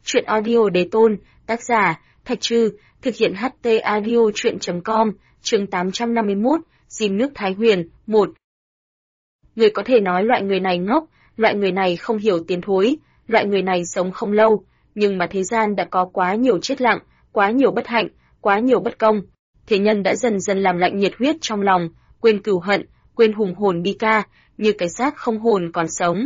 Truyện audio đề tôn, tác giả, Thạch Trư, thực hiện HT audio truyện.com, chương 851, Dìm nước Thái Huyền, 1. Người có thể nói loại người này ngốc, loại người này không hiểu tiến thối, loại người này sống không lâu, nhưng mà thế gian đã có quá nhiều chết lặng, quá nhiều bất hạnh, quá nhiều bất công. Thế nhân đã dần dần làm lạnh nhiệt huyết trong lòng, quên cừu hận, quên hùng hồn bi ca, như cái xác không hồn còn sống.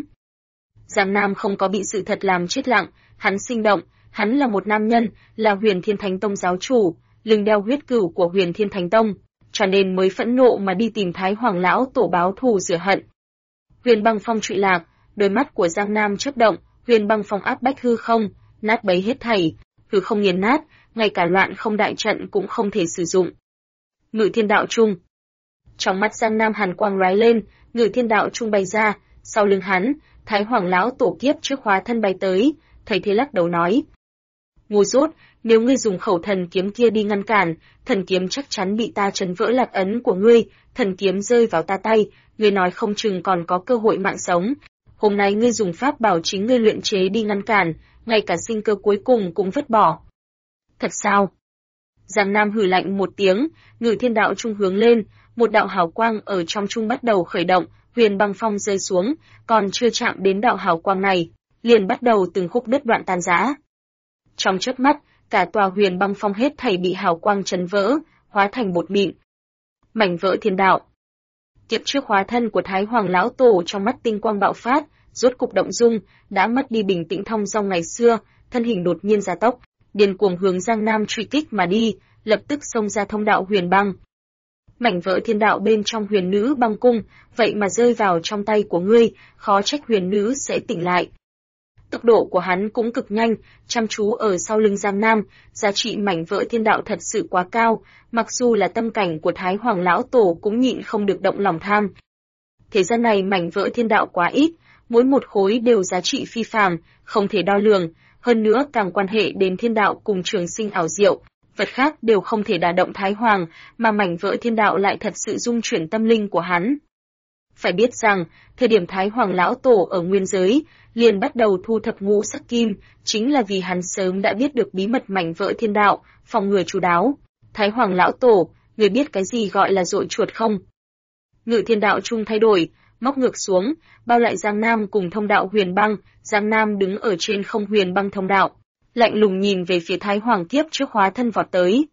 Giang Nam không có bị sự thật làm chết lặng, hắn sinh động, hắn là một nam nhân, là Huyền Thiên Thánh Tông giáo chủ, lưng đeo huyết cửu của Huyền Thiên Thánh Tông, cho nên mới phẫn nộ mà đi tìm Thái Hoàng lão tổ báo thù rửa hận. Huyền Băng Phong trụy lạc, đôi mắt của Giang Nam chớp động, Huyền Băng Phong áp bách hư không, nát bấy hết thảy, hư không nghiền nát, ngay cả loạn không đại trận cũng không thể sử dụng. Ngự Thiên Đạo Trung. Trong mắt Giang Nam hàn quang lóe lên, Ngự Thiên Đạo Trung bày ra, sau lưng hắn, Thái Hoàng lão tổ kiếp trước hóa thân bay tới, thấy thế lắc đầu nói: "Ngu dốt, nếu ngươi dùng khẩu thần kiếm kia đi ngăn cản, thần kiếm chắc chắn bị ta chấn vỡ lạc ấn của ngươi, thần kiếm rơi vào ta tay, ngươi nói không chừng còn có cơ hội mạng sống. Hôm nay ngươi dùng pháp bảo chính ngươi luyện chế đi ngăn cản, ngay cả sinh cơ cuối cùng cũng vứt bỏ." "Thật sao?" Giang Nam hừ lạnh một tiếng, Ngự Thiên Đạo Trung hướng lên, một đạo hào quang ở trong trung bắt đầu khởi động, Huyền Băng Phong rơi xuống, còn chưa chạm đến đạo hào quang này, liền bắt đầu từng khúc đứt đoạn tan rã. Trong chớp mắt, cả tòa Huyền Băng Phong hết thảy bị hào quang chấn vỡ, hóa thành bột mịn. Mảnh vỡ thiên đạo. Kiếp trước hóa thân của Thái Hoàng lão tổ trong mắt tinh quang bạo phát, rốt cục động dung, đã mất đi bình tĩnh thong dong ngày xưa, thân hình đột nhiên gia tốc, điên cuồng hướng Giang Nam truy kích mà đi, lập tức xông ra thông đạo Huyền Băng. Mảnh vỡ thiên đạo bên trong Huyền Nữ Băng Cung, vậy mà rơi vào trong tay của ngươi, khó trách Huyền Nữ sẽ tỉnh lại. Tốc độ của hắn cũng cực nhanh, chăm chú ở sau lưng Giang Nam, giá trị mảnh vỡ thiên đạo thật sự quá cao, mặc dù là tâm cảnh của Thái Hoàng lão tổ cũng nhịn không được động lòng tham. Thế gian này mảnh vỡ thiên đạo quá ít, mỗi một khối đều giá trị phi phàm, không thể đo lường, hơn nữa càng quan hệ đến thiên đạo cùng trường sinh ảo diệu, vật khác đều không thể đả động Thái Hoàng, mà mảnh vỡ thiên đạo lại thật sự dung chuyển tâm linh của hắn. Phải biết rằng, thời điểm Thái Hoàng lão tổ ở nguyên giới, liền bắt đầu thu thập ngũ sắc kim, chính là vì hắn sớm đã biết được bí mật mảnh vỡ thiên đạo, phòng ngừa chu đáo. Thái Hoàng lão tổ, người biết cái gì gọi là dội chuột không? Ngự Thiên Đạo Trung thay đổi, móc ngược xuống, bao lại Giang Nam cùng thông đạo Huyền Băng, Giang Nam đứng ở trên không Huyền Băng thông đạo, lạnh lùng nhìn về phía Thái Hoàng kiếp trước hóa thân vọt tới.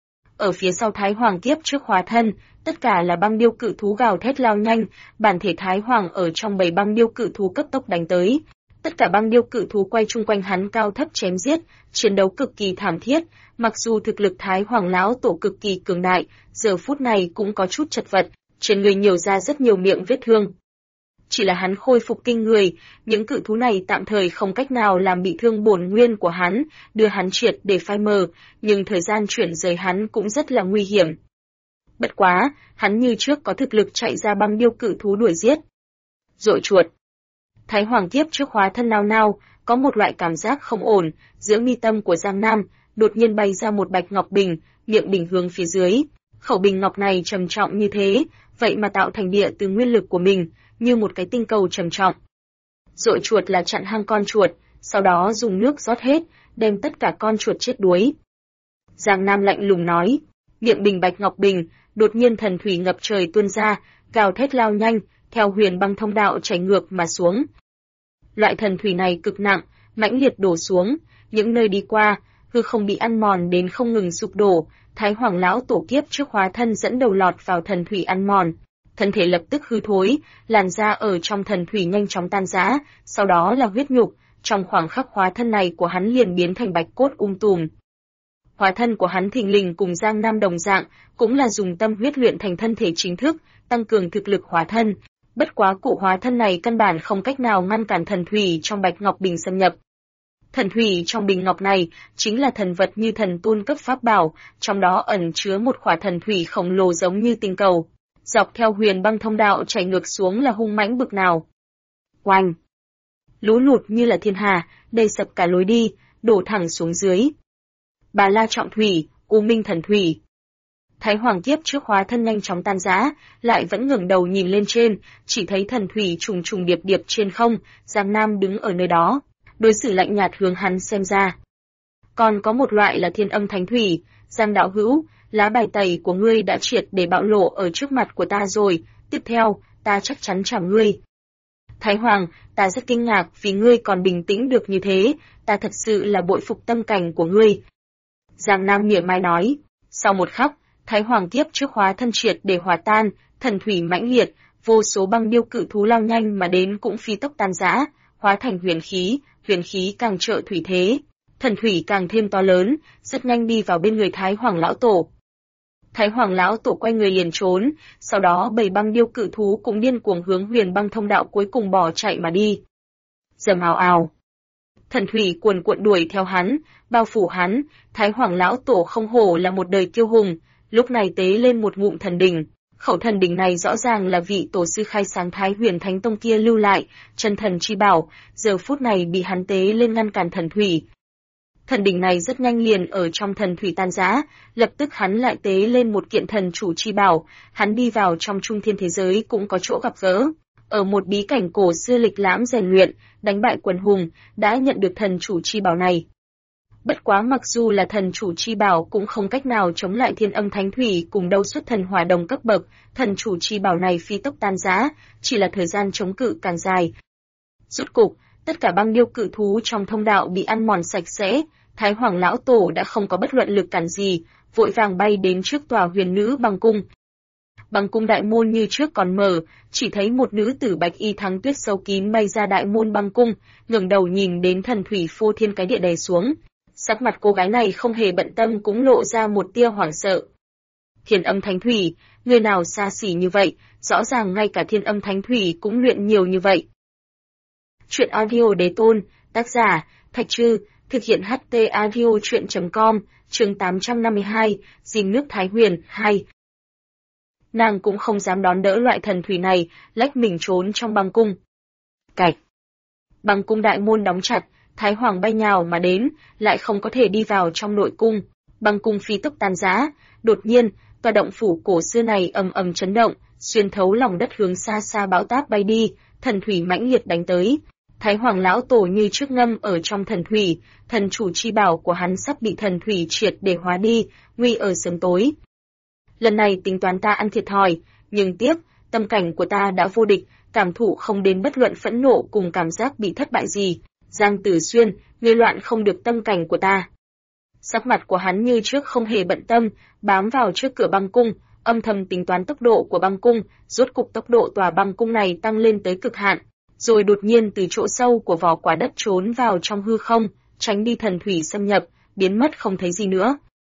Ở phía sau Thái Hoàng kiếp trước hóa thân, tất cả là băng điêu cự thú gào thét lao nhanh, bản thể Thái Hoàng ở trong bầy băng điêu cự thú cấp tốc đánh tới. Tất cả băng điêu cự thú quay chung quanh hắn cao thấp chém giết, chiến đấu cực kỳ thảm thiết, mặc dù thực lực Thái Hoàng lão tổ cực kỳ cường đại, giờ phút này cũng có chút chật vật, trên người nhiều ra rất nhiều miệng vết thương. Chỉ là hắn khôi phục kinh người, những cự thú này tạm thời không cách nào làm bị thương bổn nguyên của hắn, đưa hắn triệt để phai mờ, nhưng thời gian chuyển rời hắn cũng rất là nguy hiểm. Bất quá, hắn như trước có thực lực chạy ra băng điêu cự thú đuổi giết. Dội chuột. Thái Hoàng kiếp trước hóa thân nao nao, có một loại cảm giác không ổn, giữa mi tâm của Giang Nam, đột nhiên bay ra một bạch ngọc bình, miệng bình hướng phía dưới. Khẩu bình ngọc này trầm trọng như thế, vậy mà tạo thành địa từ nguyên lực của mình, như một cái tinh cầu trầm trọng. Dội chuột là chặn hang con chuột, sau đó dùng nước rót hết, đem tất cả con chuột chết đuối. Giang Nam lạnh lùng nói, miệng bình bạch ngọc bình, đột nhiên thần thủy ngập trời tuôn ra, gào thét lao nhanh, theo Huyền Băng thông đạo chảy ngược mà xuống. Loại thần thủy này cực nặng, mãnh liệt đổ xuống, những nơi đi qua, hư không bị ăn mòn đến không ngừng sụp đổ, Thái Hoàng lão tổ kiếp trước hóa thân dẫn đầu lọt vào thần thủy ăn mòn. Thân thể lập tức hư thối, làn da ở trong thần thủy nhanh chóng tan rã, sau đó là huyết nhục, trong khoảng khắc hóa thân này của hắn liền biến thành bạch cốt tùm. Hóa thân của hắn thình lình cùng Giang Nam đồng dạng, cũng là dùng tâm huyết luyện thành thân thể chính thức, tăng cường thực lực hóa thân. Bất quá cụ hóa thân này căn bản không cách nào ngăn cản thần thủy trong bạch ngọc bình xâm nhập. Thần thủy trong bình ngọc này chính là thần vật như thần tôn cấp pháp bảo, trong đó ẩn chứa một khỏa thần thủy khổng lồ giống như tinh cầu. Dọc theo Huyền Băng thông đạo chảy ngược xuống là hung mãnh bực nào. Oanh! Lũ lụt như là thiên hà, đầy sập cả lối đi, đổ thẳng xuống dưới. Bà La Trọng Thủy, U Minh Thần Thủy. Thái Hoàng kiếp trước hóa thân nhanh chóng tan rã, lại vẫn ngẩng đầu nhìn lên trên, chỉ thấy thần thủy trùng trùng điệp điệp trên không, Giang Nam đứng ở nơi đó. đối xử lạnh nhạt hướng hắn xem ra. Còn có một loại là Thiên Âm Thánh Thủy, Giang đạo hữu, lá bài tẩy của ngươi đã triệt để bạo lộ ở trước mặt của ta rồi, tiếp theo, ta chắc chắn chảm ngươi. Thái Hoàng, ta rất kinh ngạc vì ngươi còn bình tĩnh được như thế, ta thật sự là bội phục tâm cảnh của ngươi. Giang Nam mỉa mai nói, sau một khắc, Thái Hoàng kiếp trước hóa thân triệt để hòa tan, thần thủy mãnh liệt, vô số băng điêu cự thú lao nhanh mà đến cũng phi tốc tan rã, hóa thành huyền khí càng trợ thủy thế, thần thủy càng thêm to lớn, rất nhanh đi vào bên người Thái Hoàng lão tổ. Thái Hoàng lão tổ quay người liền trốn, sau đó 7 băng điêu cự thú cũng điên cuồng hướng huyền băng thông đạo cuối cùng bỏ chạy mà đi. Rầm ào ào. Thần thủy cuồn cuộn đuổi theo hắn, bao phủ hắn, Thái Hoàng lão tổ không hổ là một đời kiêu hùng, lúc này tế lên một ngụm thần đỉnh. Khẩu thần đỉnh này rõ ràng là vị tổ sư khai sáng Thái Huyền Thánh Tông kia lưu lại, chân thần chi bảo, giờ phút này bị hắn tế lên ngăn cản thần thủy. Thần đỉnh này rất nhanh liền ở trong thần thủy tan rã, lập tức hắn lại tế lên một kiện thần chủ chi bảo, hắn đi vào trong trung thiên thế giới cũng có chỗ gặp gỡ. Ở một bí cảnh cổ xưa lịch lãm rèn luyện, đánh bại quần hùng, đã nhận được thần chủ chi bảo này. Bất quá mặc dù là thần chủ chi bảo cũng không cách nào chống lại Thiên Âm Thánh Thủy cùng đấu xuất thần hỏa đồng cấp bậc, thần chủ chi bảo này phi tốc tan rã, chỉ là thời gian chống cự càng dài. Rốt cục, tất cả băng điêu cự thú trong thông đạo bị ăn mòn sạch sẽ, Thái Hoàng lão tổ đã không có bất luận lực cản gì, vội vàng bay đến trước tòa huyền nữ băng cung. Băng cung đại môn như trước còn mở, chỉ thấy một nữ tử bạch y thắng tuyết sâu kín bay ra đại môn băng cung, ngẩng đầu nhìn đến thần thủy phô thiên cái địa đè xuống. Sắc mặt cô gái này không hề bận tâm cũng lộ ra một tia hoảng sợ. Thiên Âm Thánh Thủy, người nào xa xỉ như vậy, rõ ràng ngay cả Thiên Âm Thánh Thủy cũng luyện nhiều như vậy. Chuyện audio Đế Tôn, tác giả, Thạch Trư, thực hiện HT audio chuyện.com, chương 852, Dìm nước Thái Huyền, 2. Nàng cũng không dám đón đỡ loại thần thủy này, lách mình trốn trong băng cung. Cạch. Băng cung đại môn đóng chặt, Thái Hoàng bay nhào mà đến, lại không có thể đi vào trong nội cung. Băng cung phi tốc tan rã, đột nhiên, tòa động phủ cổ xưa này ầm ầm chấn động, xuyên thấu lòng đất hướng xa xa bão táp bay đi, thần thủy mãnh liệt đánh tới. Thái Hoàng lão tổ như trước ngâm ở trong thần thủy, thần chủ chi bảo của hắn sắp bị thần thủy triệt để hóa đi, nguy ở sớm tối. Lần này tính toán ta ăn thiệt thòi, nhưng tiếc, tâm cảnh của ta đã vô địch, cảm thụ không đến bất luận phẫn nộ cùng cảm giác bị thất bại gì. Giang Tử Xuyên, ngươi loạn không được tâm cảnh của ta. Sắc mặt của hắn như trước không hề bận tâm, bám vào trước cửa băng cung, âm thầm tính toán tốc độ của băng cung, rốt cục tốc độ tòa băng cung này tăng lên tới cực hạn, rồi đột nhiên từ chỗ sâu của vỏ quả đất trốn vào trong hư không, tránh đi thần thủy xâm nhập, biến mất không thấy gì nữa.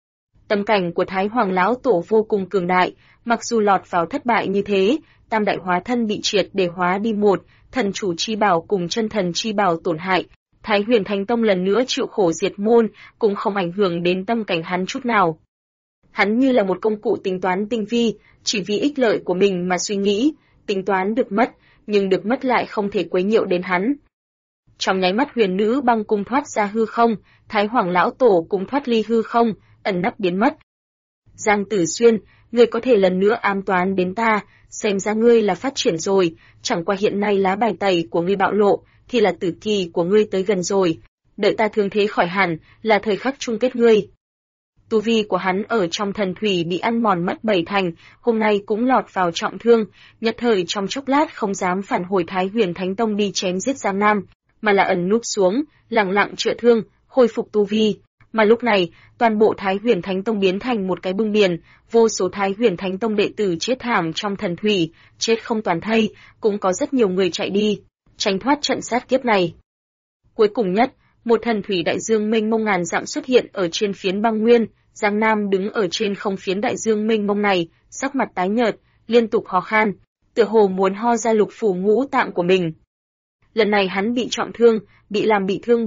Tâm cảnh của Thái Hoàng lão tổ vô cùng cường đại, mặc dù lọt vào thất bại như thế, tam đại hóa thân bị triệt để hóa đi một, thần chủ chi bảo cùng chân thần chi bảo tổn hại, Thái Huyền Thánh Tông lần nữa chịu khổ diệt môn, cũng không ảnh hưởng đến tâm cảnh hắn chút nào. Hắn như là một công cụ tính toán tinh vi, chỉ vì ích lợi của mình mà suy nghĩ, tính toán được mất, nhưng được mất lại không thể quấy nhiễu đến hắn. Trong nháy mắt huyền nữ băng cung thoát ra hư không, Thái Hoàng lão tổ cũng thoát ly hư không, ẩn nấp biến mất. Giang Tử Xuyên, ngươi có thể lần nữa ám toán đến ta, xem ra ngươi là phát triển rồi, chẳng qua hiện nay lá bài tẩy của ngươi bạo lộ, thì là tử kỳ của ngươi tới gần rồi, đợi ta thương thế khỏi hẳn, là thời khắc chung kết ngươi. Tu vi của hắn ở trong thần thủy bị ăn mòn mất 7 thành, hôm nay cũng lọt vào trọng thương, nhất thời trong chốc lát không dám phản hồi Thái Huyền Thánh Tông đi chém giết Giang Nam, mà là ẩn núp xuống, lặng lặng chữa thương, khôi phục tu vi. Mà lúc này, toàn bộ Thái Huyền Thánh Tông biến thành một cái bưng biển, vô số Thái Huyền Thánh Tông đệ tử chết thảm trong thần thủy, chết không toàn thây, cũng có rất nhiều người chạy đi, tránh thoát trận sát kiếp này. Cuối cùng nhất, một thần thủy đại dương mênh mông ngàn dặm xuất hiện ở trên phiến băng nguyên, Giang Nam đứng ở trên không phiến đại dương mênh mông này, sắc mặt tái nhợt, liên tục ho khan, tựa hồ muốn ho ra lục phủ ngũ tạng của mình. Lần này hắn bị trọng thương, bị làm bị thương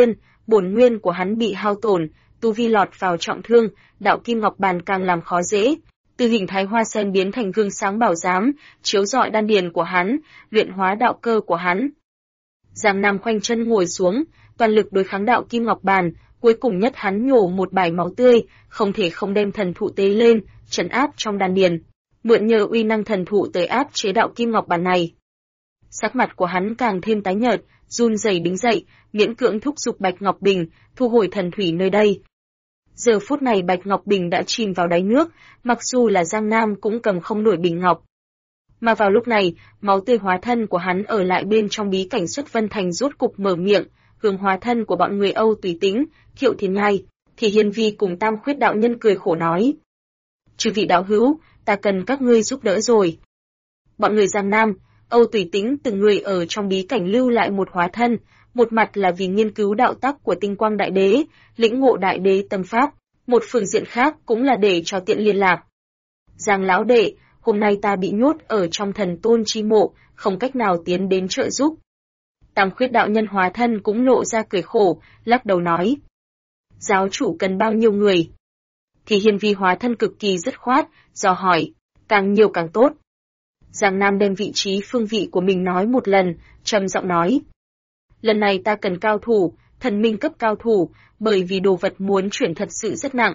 bổn nguyên của hắn bị hao tổn, tu vi lọt vào trọng thương, đạo kim ngọc bàn càng làm khó dễ. Từ hình thái hoa sen biến thành gương sáng bảo giám, chiếu rọi đan điền của hắn, luyện hóa đạo cơ của hắn. Giang Nam khoanh chân ngồi xuống, toàn lực đối kháng đạo kim ngọc bàn, cuối cùng nhất hắn nhổ một bãi máu tươi, không thể không đem thần thụ tế lên, trấn áp trong đan điền, mượn nhờ uy năng thần thụ tới áp chế đạo kim ngọc bàn này. Sắc mặt của hắn càng thêm tái nhợt, run rẩy đứng dậy, miễn cưỡng thúc giục Bạch Ngọc Bình, thu hồi thần thủy nơi đây. Giờ phút này Bạch Ngọc Bình đã chìm vào đáy nước, mặc dù là Giang Nam cũng cầm không nổi bình ngọc. Mà vào lúc này, máu tươi hóa thân của hắn ở lại bên trong bí cảnh Xuất Vân Thành rốt cục mở miệng, hướng hóa thân của bọn người Âu Tùy Tĩnh, Thiệu Thiên Nhai, thì Hiên Vi cùng Tam Khuyết đạo nhân cười khổ nói: "Chư vị đạo hữu, ta cần các ngươi giúp đỡ rồi." Bọn người Giang Nam, Âu Tùy Tĩnh từng người ở trong bí cảnh lưu lại một hóa thân, một mặt là vì nghiên cứu đạo tắc của Tinh Quang Đại Đế, lĩnh ngộ Đại Đế tâm pháp, một phương diện khác cũng là để cho tiện liên lạc. "Giang lão đệ, hôm nay ta bị nhốt ở trong Thần Tôn chi mộ, không cách nào tiến đến trợ giúp." Tam Khuyết đạo nhân hóa thân cũng lộ ra cười khổ, lắc đầu nói: "Giáo chủ cần bao nhiêu người?" Thì Hiên Vi hóa thân cực kỳ dứt khoát, dò hỏi: "Càng nhiều càng tốt." Giang Nam đem vị trí phương vị của mình nói một lần, trầm giọng nói: "Lần này ta cần cao thủ, thần minh cấp cao thủ, bởi vì đồ vật muốn chuyển thật sự rất nặng."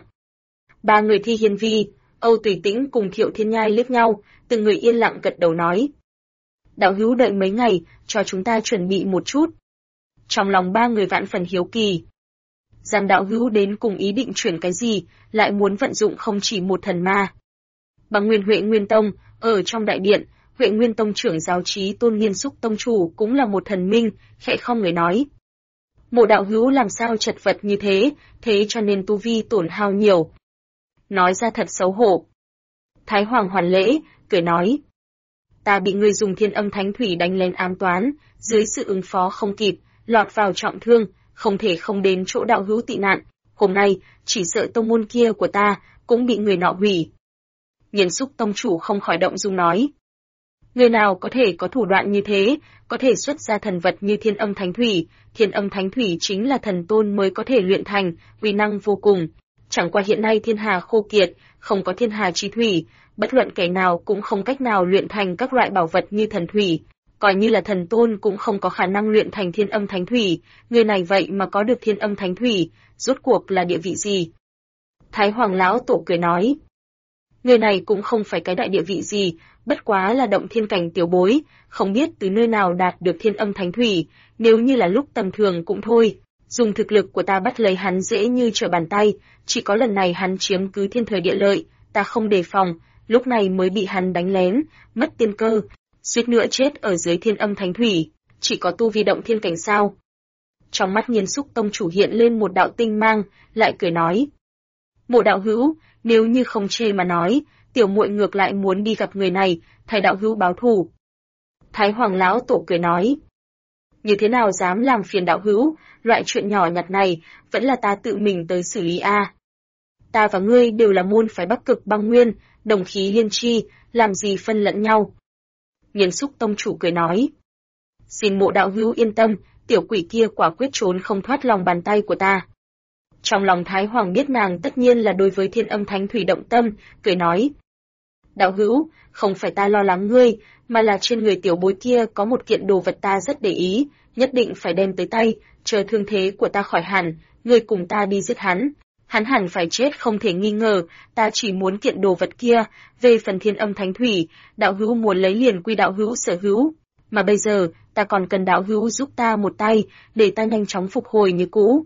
Ba người Thi Hiên Vi, Âu Tùy Tĩnh cùng Thiệu Thiên Nhai liếc nhau, từng người yên lặng gật đầu nói: "Đạo hữu đợi mấy ngày, cho chúng ta chuẩn bị một chút." Trong lòng ba người vạn phần hiếu kỳ. Giang đạo hữu đến cùng ý định chuyển cái gì, lại muốn vận dụng không chỉ một thần ma. Bằng Nguyên Huệ Nguyên Tông, ở trong đại điện, Huệ Nguyên Tông trưởng giáo trí Tôn Nghiên Xúc Tông chủ cũng là một thần minh, khẽ không người nói: "Mộ đạo hữu làm sao chật vật như thế cho nên tu vi tổn hao nhiều." Nói ra thật xấu hổ. Thái Hoàng hoàn lễ, cười nói: "Ta bị người dùng Thiên Âm Thánh Thủy đánh lén ám toán, dưới sự ứng phó không kịp, lọt vào trọng thương, không thể không đến chỗ đạo hữu tị nạn. Hôm nay, chỉ sợ tông môn kia của ta cũng bị người nọ hủy." Nghiên Xúc Tông chủ không khỏi động dung nói: "Người nào có thể có thủ đoạn như thế, có thể xuất ra thần vật như Thiên Âm Thánh Thủy? Thiên Âm Thánh Thủy chính là thần tôn mới có thể luyện thành, uy năng vô cùng. Chẳng qua hiện nay thiên hà khô kiệt, không có thiên hà chi thủy, bất luận kẻ nào cũng không cách nào luyện thành các loại bảo vật như thần thủy. Coi như là thần tôn cũng không có khả năng luyện thành Thiên Âm Thánh Thủy, người này vậy mà có được Thiên Âm Thánh Thủy, rốt cuộc là địa vị gì?" Thái Hoàng lão tổ cười nói: "Người này cũng không phải cái đại địa vị gì, bất quá là động thiên cảnh tiểu bối, không biết từ nơi nào đạt được Thiên Âm Thánh Thủy, nếu như là lúc tầm thường cũng thôi. Dùng thực lực của ta bắt lấy hắn dễ như trở bàn tay, chỉ có lần này hắn chiếm cứ thiên thời địa lợi, ta không đề phòng, lúc này mới bị hắn đánh lén, mất tiên cơ, suýt nữa chết ở dưới Thiên Âm Thánh Thủy, chỉ có tu vi động thiên cảnh sao?" Trong mắt Nghiên Xúc Tông chủ hiện lên một đạo tinh mang, lại cười nói: "Mộ đạo hữu, nếu như không chê mà nói, tiểu muội ngược lại muốn đi gặp người này, thay đạo hữu báo thù." Thái Hoàng lão tổ cười nói: "Như thế nào dám làm phiền đạo hữu, loại chuyện nhỏ nhặt này, vẫn là ta tự mình tới xử lý a. Ta và ngươi đều là môn phái Bắc Cực Băng Nguyên, đồng khí liên chi, làm gì phân lẫn nhau." Nghiên Xúc Tông chủ cười nói: "Xin mộ đạo hữu yên tâm, tiểu quỷ kia quả quyết trốn không thoát lòng bàn tay của ta." Trong lòng Thái Hoàng biết nàng tất nhiên là đối với Thiên Âm Thánh Thủy động tâm, cười nói: "Đạo hữu, không phải ta lo lắng ngươi, mà là trên người tiểu bối kia có một kiện đồ vật ta rất để ý, nhất định phải đem tới tay, chờ thương thế của ta khỏi hẳn, ngươi cùng ta đi giết hắn. Hắn hẳn phải chết không thể nghi ngờ, ta chỉ muốn kiện đồ vật kia, về phần Thiên Âm Thánh Thủy, đạo hữu muốn lấy liền quy đạo hữu sở hữu, mà bây giờ, ta còn cần đạo hữu giúp ta một tay, để ta nhanh chóng phục hồi như cũ."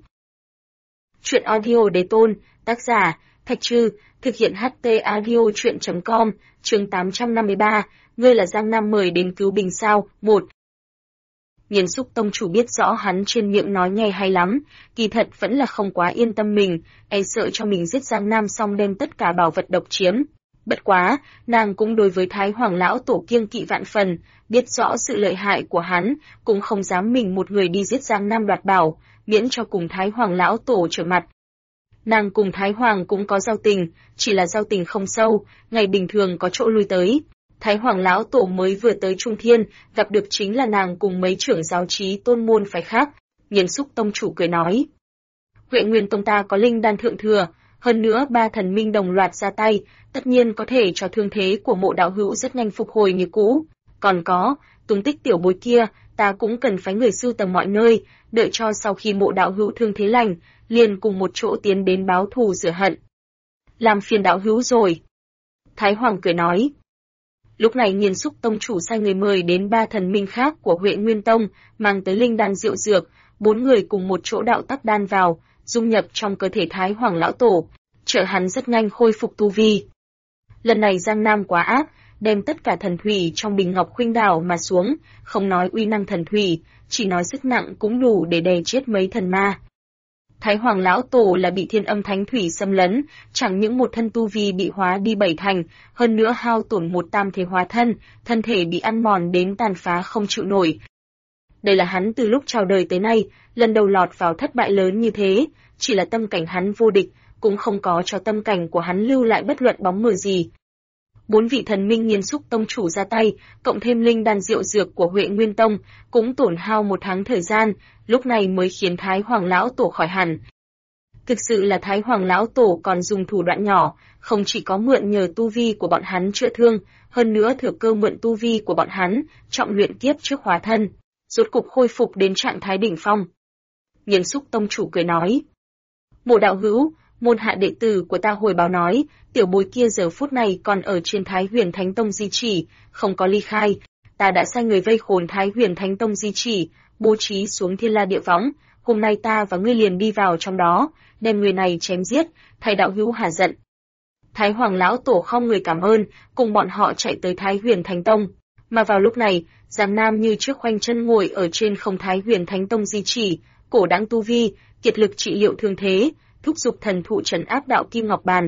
Chuyện audio Đế Tôn, tác giả, Thạch Trư, thực hiện HT audio chuyện.com, chương 853, ngươi là Giang Nam mời đến cứu Bình sao, 1. Nghiên Xúc Tông chủ biết rõ hắn trên miệng nói nghe hay lắm, kỳ thật vẫn là không quá yên tâm mình, e sợ cho mình giết Giang Nam xong đem tất cả bảo vật độc chiếm. Bất quá, nàng cũng đối với Thái Hoàng lão tổ kiêng kỵ vạn phần, biết rõ sự lợi hại của hắn, cũng không dám mình một người đi giết Giang Nam đoạt bảo, miễn cho cùng Thái Hoàng lão tổ trở mặt. Nàng cùng Thái Hoàng cũng có giao tình, chỉ là giao tình không sâu, ngày bình thường có chỗ lui tới. Thái Hoàng lão tổ mới vừa tới Trung Thiên, gặp được chính là nàng cùng mấy trưởng giáo trí tôn môn phái khác. Nghiên Xúc Tông chủ cười nói: "Huệ Nguyên Tông ta có linh đan thượng thừa, hơn nữa ba thần minh đồng loạt ra tay, tất nhiên có thể cho thương thế của mộ đạo hữu rất nhanh phục hồi như cũ. Còn có, tung tích tiểu bối kia, ta cũng cần phái người sưu tầm mọi nơi, đợi cho sau khi mộ đạo hữu thương thế lành, liền cùng một chỗ tiến đến báo thù rửa hận." "Làm phiền đạo hữu rồi." Thái Hoàng cười nói: Lúc này Nghiên Xúc Tông chủ sai người mời đến 3 thần minh khác của Huệ Nguyên Tông, mang tới linh đan rượu dược, 4 người cùng một chỗ đạo tắc đan vào, dung nhập trong cơ thể Thái Hoàng lão tổ, trợ hắn rất nhanh khôi phục tu vi. Lần này Giang Nam quá ác, đem tất cả thần thủy trong bình ngọc khuynh đảo mà xuống, không nói uy năng thần thủy, chỉ nói sức nặng cũng đủ để đè chết mấy thần ma. Thái Hoàng lão tổ là bị Thiên Âm Thánh Thủy xâm lấn, chẳng những một thân tu vi bị hóa đi 7 thành, hơn nữa hao tổn một tam thể hóa thân, thân thể bị ăn mòn đến tàn phá không chịu nổi. Đây là hắn từ lúc chào đời tới nay, lần đầu lọt vào thất bại lớn như thế, chỉ là tâm cảnh hắn vô địch, cũng không có cho tâm cảnh của hắn lưu lại bất luận bóng mờ gì. 4 vị thần minh Nghiên Xúc Tông chủ ra tay, cộng thêm linh đan rượu dược của Huệ Nguyên Tông, cũng tổn hao 1 tháng thời gian, lúc này mới khiến Thái Hoàng lão tổ khỏi hẳn. Thực sự là Thái Hoàng lão tổ còn dùng thủ đoạn nhỏ, không chỉ có mượn nhờ tu vi của bọn hắn chữa thương, hơn nữa thừa cơ mượn tu vi của bọn hắn, trọng luyện kiếp trước hóa thân, rốt cục khôi phục đến trạng thái đỉnh phong. Nghiên Xúc Tông chủ cười nói: "Mộ đạo hữu, môn hạ đệ tử của ta hồi báo nói, tiểu bối kia giờ phút này còn ở trên Thái Huyền Thánh Tông di chỉ, không có ly khai. Ta đã sai người vây khốn Thái Huyền Thánh Tông di chỉ, bố trí xuống Thiên La Địa Võng. Hôm nay ta và ngươi liền đi vào trong đó, đem người này chém giết, thay đạo hữu hả giận." Thái Hoàng lão tổ không người cảm ơn, cùng bọn họ chạy tới Thái Huyền Thánh Tông. Mà vào lúc này, Giang Nam như trước khoanh chân ngồi ở trên không Thái Huyền Thánh Tông di chỉ, cổ đãng tu vi, kiệt lực trị liệu thương thế, thúc giục thần thụ trấn áp đạo kim ngọc bàn.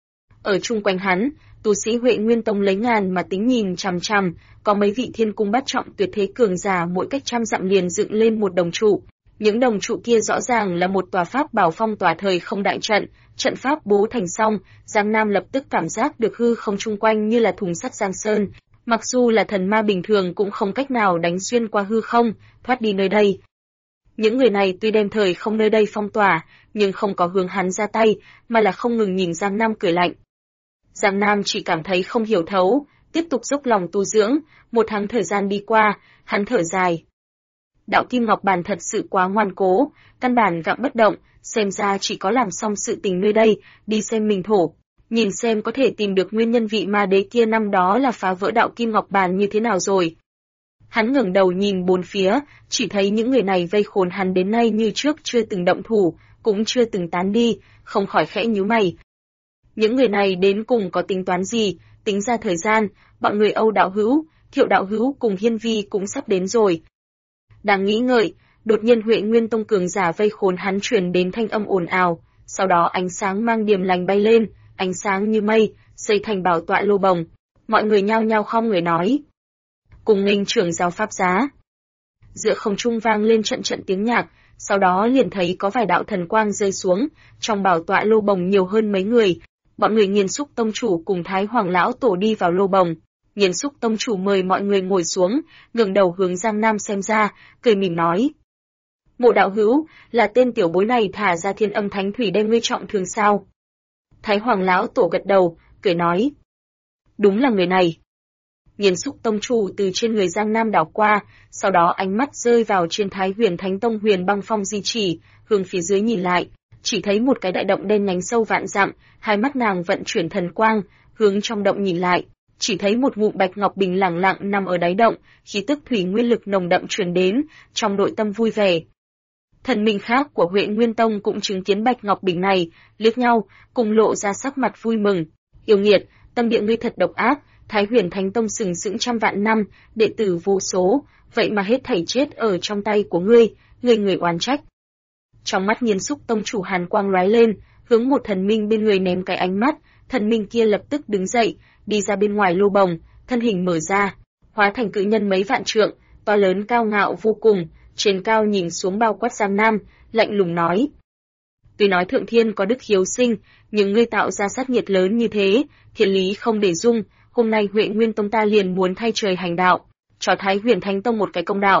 Ở chung quanh hắn, tu sĩ Huệ Nguyên Tông lấy ngàn mà tính nhìn chằm chằm, có mấy vị thiên cung bát trọng tuyệt thế cường giả mỗi cách trăm dặm liền dựng lên một đồng trụ. Những đồng trụ kia rõ ràng là một tòa pháp bảo phong tỏa thời không đại trận, trận pháp bố thành xong, Giang Nam lập tức cảm giác được hư không chung quanh như là thùng sắt giang sơn, mặc dù là thần ma bình thường cũng không cách nào đánh xuyên qua hư không, thoát đi nơi đây. Những người này tuy đem thời không nơi đây phong tỏa, nhưng không có hướng hắn ra tay, mà là không ngừng nhìn Giang Nam cười lạnh. Giang Nam chỉ cảm thấy không hiểu thấu, tiếp tục dốc lòng tu dưỡng, 1 tháng thời gian đi qua, hắn thở dài. Đạo Kim Ngọc Bàn thật sự quá ngoan cố, căn bản gặm bất động, xem ra chỉ có làm xong sự tình nơi đây, đi xem mình thổ, nhìn xem có thể tìm được nguyên nhân vị ma đế kia năm đó là phá vỡ Đạo Kim Ngọc Bàn như thế nào rồi. Hắn ngẩng đầu nhìn bốn phía, chỉ thấy những người này vây khốn hắn đến nay như trước chưa từng động thủ, cũng chưa từng tán đi, không khỏi khẽ nhíu mày. Những người này đến cùng có tính toán gì, tính ra thời gian, bọn người Âu đạo hữu, Thiệu đạo hữu cùng Hiên Vi cũng sắp đến rồi. Đang nghĩ ngợi, đột nhiên Huệ Nguyên Tông cường giả vây khốn hắn truyền đến thanh âm ồn ào, sau đó ánh sáng mang điềm lành bay lên, ánh sáng như mây, xây thành bảo tọa lô bồng. Mọi người nhao nhao khom người nói: "Cùng nghênh trưởng giáo pháp giá." Giữa không trung vang lên trận trận tiếng nhạc, sau đó liền thấy có vài đạo thần quang rơi xuống, trong bảo tọa lô bồng nhiều hơn mấy người. Bọn người Nghiên Xúc Tông chủ cùng Thái Hoàng lão tổ đi vào lô bồng. Nghiên Xúc Tông chủ mời mọi người ngồi xuống, ngẩng đầu hướng Giang Nam xem ra, cười mỉm nói: "Mộ đạo hữu, là tên tiểu bối này thả ra Thiên Âm Thánh Thủy đem ngươi trọng thương sao?" Thái Hoàng lão tổ gật đầu, cười nói: "Đúng là người này." Nghiên Xúc Tông chủ từ trên người Giang Nam đảo qua, sau đó ánh mắt rơi vào trên Thái Huyền Thánh Tông Huyền Băng Phong di chỉ, hướng phía dưới nhìn lại, chỉ thấy một cái đại động đen nhánh sâu vạn dặm, hai mắt nàng vận chuyển thần quang, hướng trong động nhìn lại, chỉ thấy một ngụm bạch ngọc bình lẳng lặng nằm ở đáy động, khí tức thủy nguyên lực nồng đậm truyền đến, trong nội tâm vui vẻ. Thần minh khác của Huệ Nguyên Tông cũng chứng kiến bạch ngọc bình này, liếc nhau, cùng lộ ra sắc mặt vui mừng. Yêu nghiệt, tâm địa ngươi thật độc ác, Thái Huyền Thánh Tông sừng sững trăm vạn năm, đệ tử vô số, vậy mà hết thảy chết ở trong tay của ngươi, người oán trách. Trong mắt Nghiên Xúc Tông chủ hàn quang lóe lên, hướng một thần minh bên người ném cái ánh mắt, thần minh kia lập tức đứng dậy, đi ra bên ngoài lô bồng, thân hình mở ra, hóa thành cự nhân mấy vạn trượng, to lớn cao ngạo vô cùng, trên cao nhìn xuống bao quát Giang Nam, lạnh lùng nói: "Tuy nói Thượng Thiên có đức hiếu sinh, nhưng ngươi tạo ra sát nghiệt lớn như thế, thiên lý không để dung, hôm nay Huệ Nguyên Tông ta liền muốn thay trời hành đạo, cho Thái Huyền Thánh Tông một cái công đạo."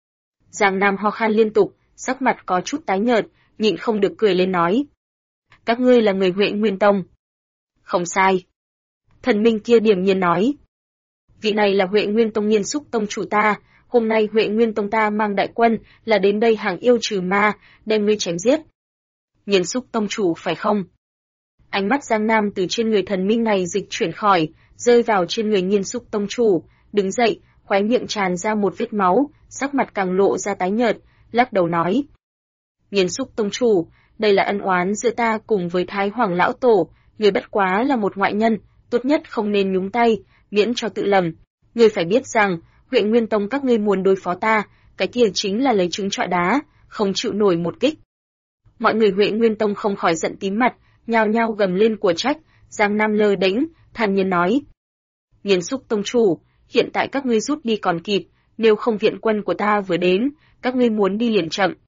Giang Nam ho khan liên tục, sắc mặt có chút tái nhợt, nhịn không được cười lên nói: "Các ngươi là người Huệ Nguyên Tông?" "Không sai." Thần minh kia điềm nhiên nói: "Vị này là Huệ Nguyên Tông Nghiên Xúc Tông chủ ta, hôm nay Huệ Nguyên Tông ta mang đại quân là đến đây hàng yêu trừ ma, đem ngươi chém giết." "Nghiên Xúc Tông chủ phải không?" Ánh mắt Giang Nam từ trên người thần minh này dịch chuyển khỏi, rơi vào trên người Nghiên Xúc tông chủ, đứng dậy, khóe miệng tràn ra một vết máu, sắc mặt càng lộ ra tái nhợt, lắc đầu nói: Nghiên Xúc tông chủ, đây là ân oán giữa ta cùng với Thái Hoàng lão tổ, người bất quá là một ngoại nhân, tốt nhất không nên nhúng tay, miễn cho tự lầm. Ngươi phải biết rằng, Huệ Nguyên tông các ngươi muốn đối phó ta, cái kia chính là lấy trứng trọi đá, không chịu nổi một kích. Mọi người Huệ Nguyên tông không khỏi giận tím mặt, nhao nhao gầm lên của trách. Giang Nam lơ đễnh, thản nhiên nói: Nghiên Xúc tông chủ, hiện tại các ngươi rút đi còn kịp, nếu không viện quân của ta vừa đến, các ngươi muốn đi liền chậm.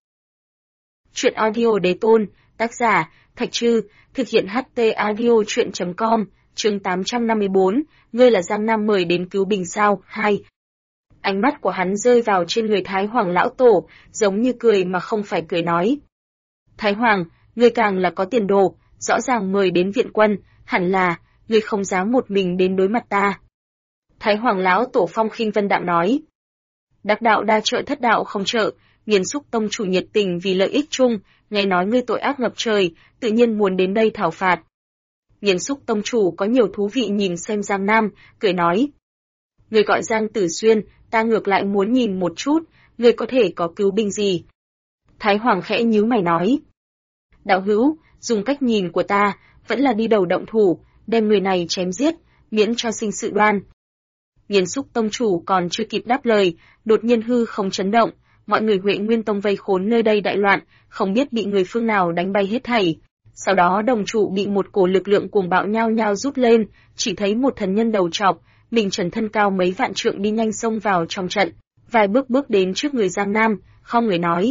Truyện audio đế tôn, tác giả Thạch Trư, thực hiện HT audio truyện.com, chương 854, ngươi là Giang Nam mời đến cứu Bình sao? 2. Ánh mắt của hắn rơi vào trên người Thái Hoàng lão tổ, giống như cười mà không phải cười nói: Thái Hoàng, ngươi càng là có tiền đồ, rõ ràng mời đến viện quân, hẳn là ngươi không dám một mình đến đối mặt ta. Thái Hoàng lão tổ phong khinh vân đạm nói: Đắc đạo đa trợ thất đạo không trợ, Nghiên Xúc tông chủ nhiệt tình vì lợi ích chung, nghe nói ngươi tội ác ngập trời, tự nhiên muốn đến đây thảo phạt. Nghiên Xúc tông chủ có nhiều thú vị nhìn xem Giang Nam, cười nói: Ngươi gọi Giang Tử Xuyên, ta ngược lại muốn nhìn một chút, ngươi có thể có cứu binh gì? Thái Hoàng khẽ nhíu mày nói: Đạo hữu, dùng cách nhìn của ta, vẫn là đi đầu động thủ, đem người này chém giết, miễn cho sinh sự đoan. Nghiên Xúc tông chủ còn chưa kịp đáp lời, đột nhiên hư không chấn động, mọi người Huệ Nguyên tông vây khốn nơi đây đại loạn, không biết bị người phương nào đánh bay hết thảy. Sau đó đồng trụ bị một cổ lực lượng cuồng bạo nhao nhao rút lên, chỉ thấy một thần nhân đầu trọc, mình trần thân cao mấy vạn trượng đi nhanh xông vào trong trận, vài bước bước đến trước người Giang Nam, không người nói: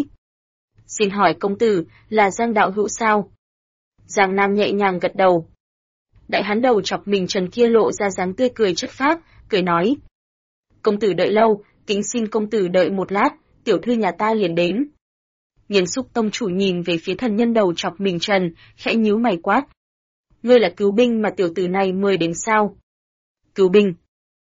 Xin hỏi công tử, là Giang đạo hữu sao? Giang Nam nhẹ nhàng gật đầu. Đại hán đầu chọc mình trần kia lộ ra dáng tươi cười chất phác, cười nói: Công tử đợi lâu, kính xin công tử đợi một lát, tiểu thư nhà ta liền đến. Nghiên Xúc tông chủ nhìn về phía thần nhân đầu chọc mình trần, khẽ nhíu mày quát: Ngươi là cứu binh mà tiểu tử này mời đến sao? Cứu binh?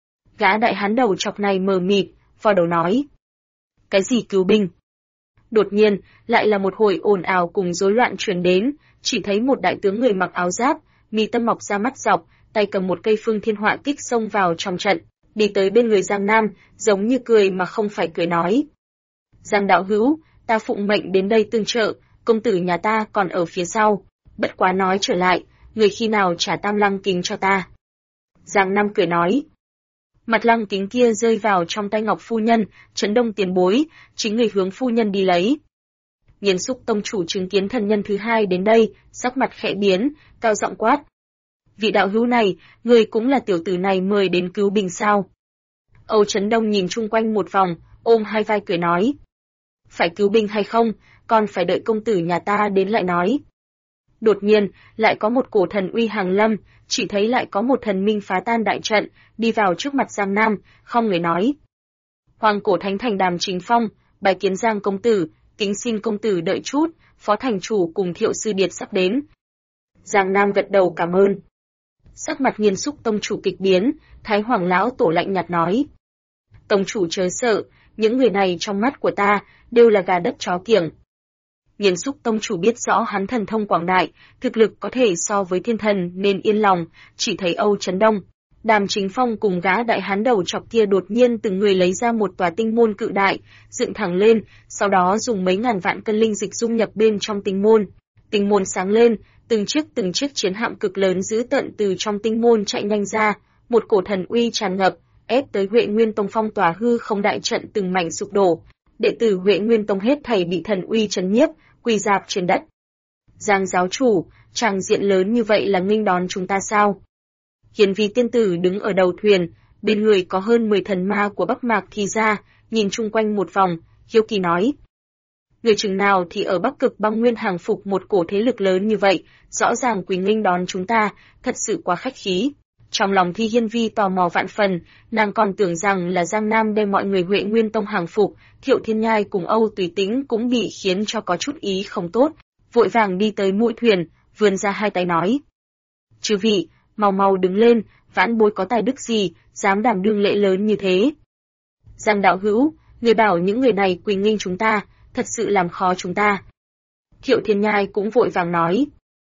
Gã đại hán đầu chọc này mờ mịt, vò đầu nói: Cái gì cứu binh? Đột nhiên, lại là một hồi ồn ào cùng rối loạn truyền đến, chỉ thấy một đại tướng người mặc áo giáp, mi tâm mọc ra mắt dọc, tay cầm một cây phương thiên họa kích xông vào trong trận, đi tới bên người Giang Nam, giống như cười mà không phải cười nói: Giang đạo hữu, ta phụng mệnh đến đây tương trợ, công tử nhà ta còn ở phía sau, bất quá nói trở lại, người khi nào trả tam lăng kính cho ta? Giang Nam cười nói: Mặt lăng kính kia rơi vào trong tay Ngọc phu nhân, Trấn Đông tiền bối, chính người hướng phu nhân đi lấy. Nghiên Xúc tông chủ chứng kiến thần nhân thứ hai đến đây, sắc mặt khẽ biến, cao giọng quát: Vị đạo hữu này, người cũng là tiểu tử này mời đến cứu Bình sao? Âu Trấn Đông nhìn chung quanh một vòng, ôm hai vai cười nói: Phải cứu binh hay không, còn phải đợi công tử nhà ta đến lại nói. Đột nhiên, lại có một cổ thần uy hàng lâm, chỉ thấy lại có một thần minh phá tan đại trận, đi vào trước mặt Giang Nam, không người nói: Hoàng cổ thánh thành Đàm Chính Phong, bài kiến Giang công tử, kính xin công tử đợi chút, phó thành chủ cùng Thiệu sư điệt sắp đến. Giang Nam gật đầu cảm ơn. Sắc mặt Nghiên Xúc tông chủ kịch biến, Thái Hoàng lão tổ lạnh nhạt nói: Tông chủ chớ sợ, những người này trong mắt của ta đều là gà đất chó kiểng. Nghiên Xúc tông chủ biết rõ hắn thần thông quảng đại, thực lực có thể so với thiên thần nên yên lòng, chỉ thấy Âu Trấn Đông, Đàm Chính Phong cùng gã đại hán đầu chọc kia đột nhiên từng người lấy ra một tòa tinh môn cự đại, dựng thẳng lên, sau đó dùng mấy ngàn vạn cân linh dịch dung nhập bên trong tinh môn. Tinh môn sáng lên, từng chiếc chiến hạm cực lớn dữ tợn từ trong tinh môn chạy nhanh ra, một cổ thần uy tràn ngập, ép tới Huệ Nguyên tông phong tỏa hư không đại trận từng mảnh sụp đổ. Đệ tử Huệ Nguyên tông hết thảy bị thần uy trấn nhiếp, quỳ rạp trên đất. Giang giáo chủ, tràng diện lớn như vậy là nghênh đón chúng ta sao? Hiền Vi tiên tử đứng ở đầu thuyền, bên người có hơn 10 thần ma của Bắc Mạc Thi ra, nhìn chung quanh một vòng, hiếu kỳ nói: Người chừng nào thì ở Bắc Cực băng nguyên hàng phục một cổ thế lực lớn như vậy, rõ ràng quỳ nghênh đón chúng ta, thật sự quá khách khí. Trong lòng Thi Hiên Vi tò mò vạn phần, nàng còn tưởng rằng là Giang Nam đem mọi người Huệ Nguyên tông hàng phục, Thiệu Thiên Nhai cùng Âu Tùy Tĩnh cũng bị khiến cho có chút ý không tốt, vội vàng đi tới mũi thuyền, vươn ra hai tay nói: Chư vị, mau mau đứng lên, vãn bối có tài đức gì, dám đảm đương lễ lớn như thế. Giang đạo hữu, người bảo những người này quỳ nghênh chúng ta, thật sự làm khó chúng ta. Thiệu Thiên Nhai cũng vội vàng nói: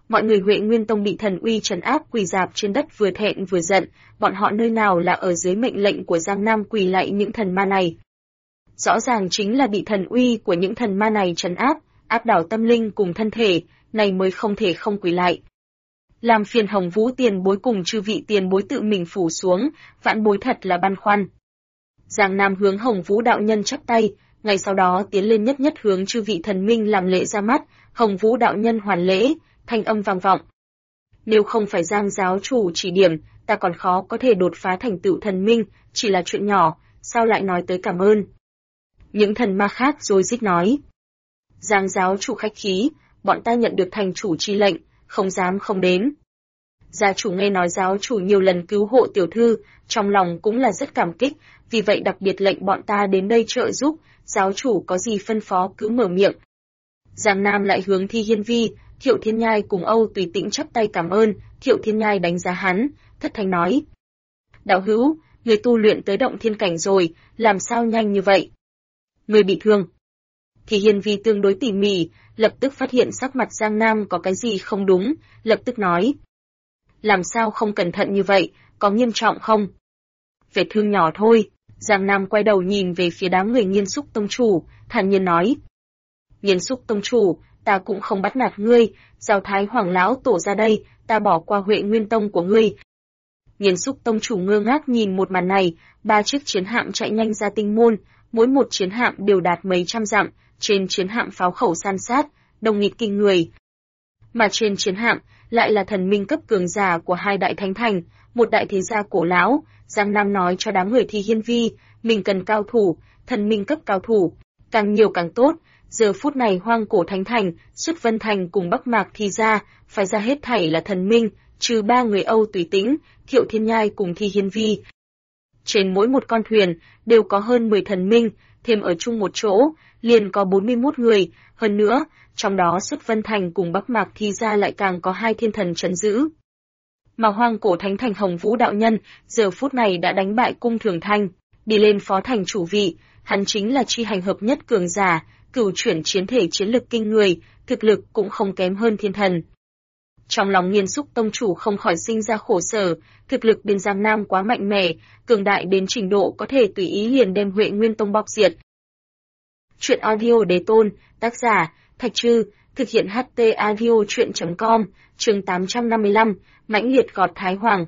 Mọi người Huệ Nguyên Tông bị thần uy trấn áp quỳ rạp trên đất vừa thẹn vừa giận, bọn họ nơi nào là ở dưới mệnh lệnh của Giang Nam quỳ lạy những thần ma này. Rõ ràng chính là bị thần uy của những thần ma này trấn áp, áp đảo tâm linh cùng thân thể, này mới không thể không quỳ lại. Làm phiền Hồng Vũ tiền bối cùng chư vị tiền bối tự mình phủ xuống, vãn bối thật là băn khoăn. Giang Nam hướng Hồng Vũ đạo nhân chắp tay, ngay sau đó tiến lên nhất nhất hướng chư vị thần minh làm lễ ra mắt, Hồng Vũ đạo nhân hoàn lễ, thanh âm vang vọng. Nếu không phải Giang giáo chủ chỉ điểm, ta còn khó có thể đột phá thành tựu thần minh, chỉ là chuyện nhỏ, sao lại nói tới cảm ơn. Những thần ma khác rồi rít nói. Giang giáo chủ khách khí, bọn ta nhận được thành chủ chi lệnh, không dám không đến. Gia chủ nghe nói giáo chủ nhiều lần cứu hộ tiểu thư, trong lòng cũng là rất cảm kích, vì vậy đặc biệt lệnh bọn ta đến đây trợ giúp, giáo chủ có gì phân phó cứ mở miệng. Giang Nam lại hướng Thi Hiên Vi, Thiệu Thiên Nhai cùng Âu Tùy Tĩnh chắp tay cảm ơn, Thiệu Thiên Nhai đánh giá hắn, thất thanh nói. Đạo hữu, người tu luyện tới động thiên cảnh rồi, làm sao nhanh như vậy? Người bị thương. Thi Hiên Vi tương đối tỉ mỉ, lập tức phát hiện sắc mặt Giang Nam có cái gì không đúng, lập tức nói. Làm sao không cẩn thận như vậy, có nghiêm trọng không? Vết thương nhỏ thôi, Giang Nam quay đầu nhìn về phía đám người Nghiên Xúc Tông chủ, thản nhiên nói. Nghiên Xúc Tông chủ, ta cũng không bắt nạt ngươi, giao Thái Hoàng lão tổ ra đây, ta bỏ qua Huệ Nguyên Tông của ngươi. Nghiên Xúc Tông chủ ngơ ngác nhìn một màn này, 3 chiếc chiến hạm chạy nhanh ra tinh môn, mỗi một chiến hạm đều đạt mấy trăm dặm, trên chiến hạm pháo khẩu san sát, đông nghịt kinh người. Mà trên chiến hạm lại là thần minh cấp cường giả của 2 đại thánh thành, một đại thế gia cổ lão. Giang Nam nói cho đám người Thi Hiên Vi, mình cần cao thủ, thần minh cấp cao thủ, càng nhiều càng tốt. Giờ phút này Hoang Cổ Thánh Thành, Xuất Vân Thành cùng Bắc Mạc Thi gia, phải ra hết thảy là thần minh, trừ 3 người Âu Tùy Tĩnh, Thiệu Thiên Nhai cùng Thi Hiên Vi. Trên mỗi một con thuyền đều có hơn 10 thần minh, thêm ở chung một chỗ, liền có 41 người, hơn nữa, trong đó Xuất Vân Thành cùng Bắc Mạc Thi gia lại càng có 2 thiên thần trấn giữ. Mà Hoang Cổ Thánh Thành Hồng Vũ đạo nhân, giờ phút này đã đánh bại Cung Thường Thanh, đi lên phó thành chủ vị, hắn chính là chi hành hợp nhất cường giả, cửu chuyển chiến thể chiến lực kinh người, thực lực cũng không kém hơn thiên thần. Trong lòng Nghiên Xúc Tông chủ không khỏi sinh ra khổ sở, thực lực bên Giang Nam quá mạnh mẽ, cường đại đến trình độ có thể tùy ý liền đem Huệ Nguyên Tông bóc diệt. Truyện audio Đế Tôn, tác giả, Thạch Trư, thực hiện HT audio truyện.com, chương 855, mãnh liệt gọt Thái Hoàng.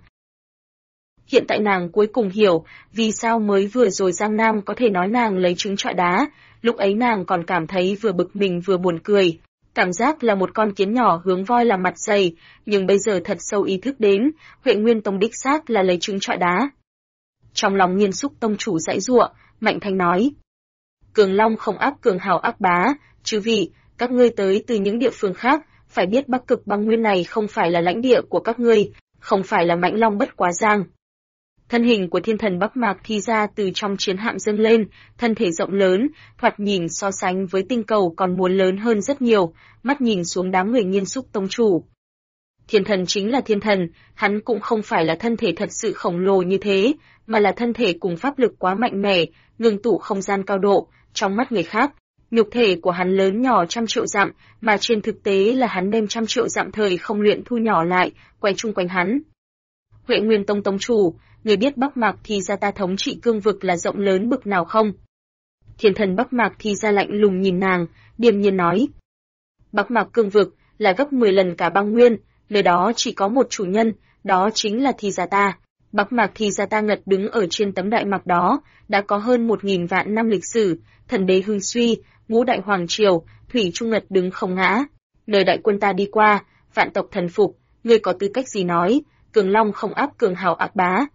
Hiện tại nàng cuối cùng hiểu, vì sao mới vừa rồi Giang Nam có thể nói nàng lấy trứng trọi đá, lúc ấy nàng còn cảm thấy vừa bực mình vừa buồn cười. Cảm giác là một con kiến nhỏ hướng voi làm mặt dày, nhưng bây giờ thật sâu ý thức đến, Huệ Nguyên Tông đích xác là lấy trứng trọi đá. Trong lòng Nghiên Xúc Tông chủ dãy giụa, mạnh thanh nói. Cường Long không áp cường hào áp bá, chư vị, các ngươi tới từ những địa phương khác, phải biết Bắc Cực băng nguyên này không phải là lãnh địa của các ngươi, không phải là Mãnh Long bất quá giang. Thân hình của thiên thần Bắc Mạc Thi ra từ trong chiến hạm dâng lên, thân thể rộng lớn, thoạt nhìn so sánh với tinh cầu còn muốn lớn hơn rất nhiều, mắt nhìn xuống đám người Nghiên Xúc Tông chủ. Thiên thần chính là thiên thần, hắn cũng không phải là thân thể thật sự khổng lồ như thế, mà là thân thể cùng pháp lực quá mạnh mẽ, ngưng tụ không gian cao độ, trong mắt người khác. Nhục thể của hắn lớn nhỏ 100 triệu dặm, mà trên thực tế là hắn đem 100 triệu dặm thời không luyện thu nhỏ lại, quay chung quanh hắn. Huệ Nguyên Tông tông chủ, người biết Bắc Mạc Thi gia ta thống trị cương vực là rộng lớn bực nào không? Thiên thần Bắc Mạc Thi gia lạnh lùng nhìn nàng, điềm nhiên nói. Bắc Mạc cương vực là gấp 10 lần cả băng nguyên, nơi đó chỉ có một chủ nhân, đó chính là Thi gia ta. Bắc Mạc Thi gia ta ngật đứng ở trên tấm đại mạc đó, đã có hơn 1000 vạn năm lịch sử, thần đế hưng suy, ngũ đại hoàng triều, thủy trung ngật đứng không ngã. Nơi đại quân ta đi qua, vạn tộc thần phục, ngươi có tư cách gì nói, Cường Long không áp cường hào ác bá.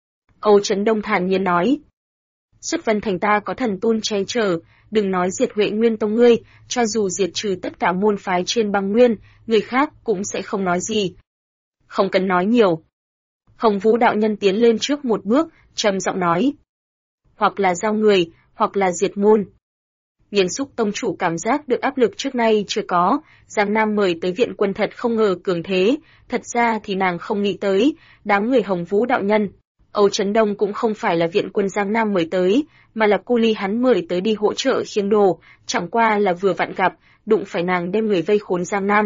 Âu Trấn Đông thản nhiên nói. Xuất Vân Thành ta có thần tôn che chở, đừng nói diệt Huệ Nguyên Tông ngươi, cho dù diệt trừ tất cả môn phái trên băng nguyên, người khác cũng sẽ không nói gì. Không cần nói nhiều. Hồng Vũ đạo nhân tiến lên trước một bước, trầm giọng nói. Hoặc là giao người, hoặc là diệt môn. Nghiên Xúc Tông chủ cảm giác được áp lực trước nay chưa có, Giang Nam mời tới viện quân thật không ngờ cường thế, thật ra thì nàng không nghĩ tới, đám người Hồng Vũ đạo nhân. Âu Trấn Đông cũng không phải là viện quân Giang Nam mời tới, mà là cu ly hắn mời tới đi hỗ trợ khiêng đồ, chẳng qua là vừa vặn gặp, đụng phải nàng đem người vây khốn Giang Nam.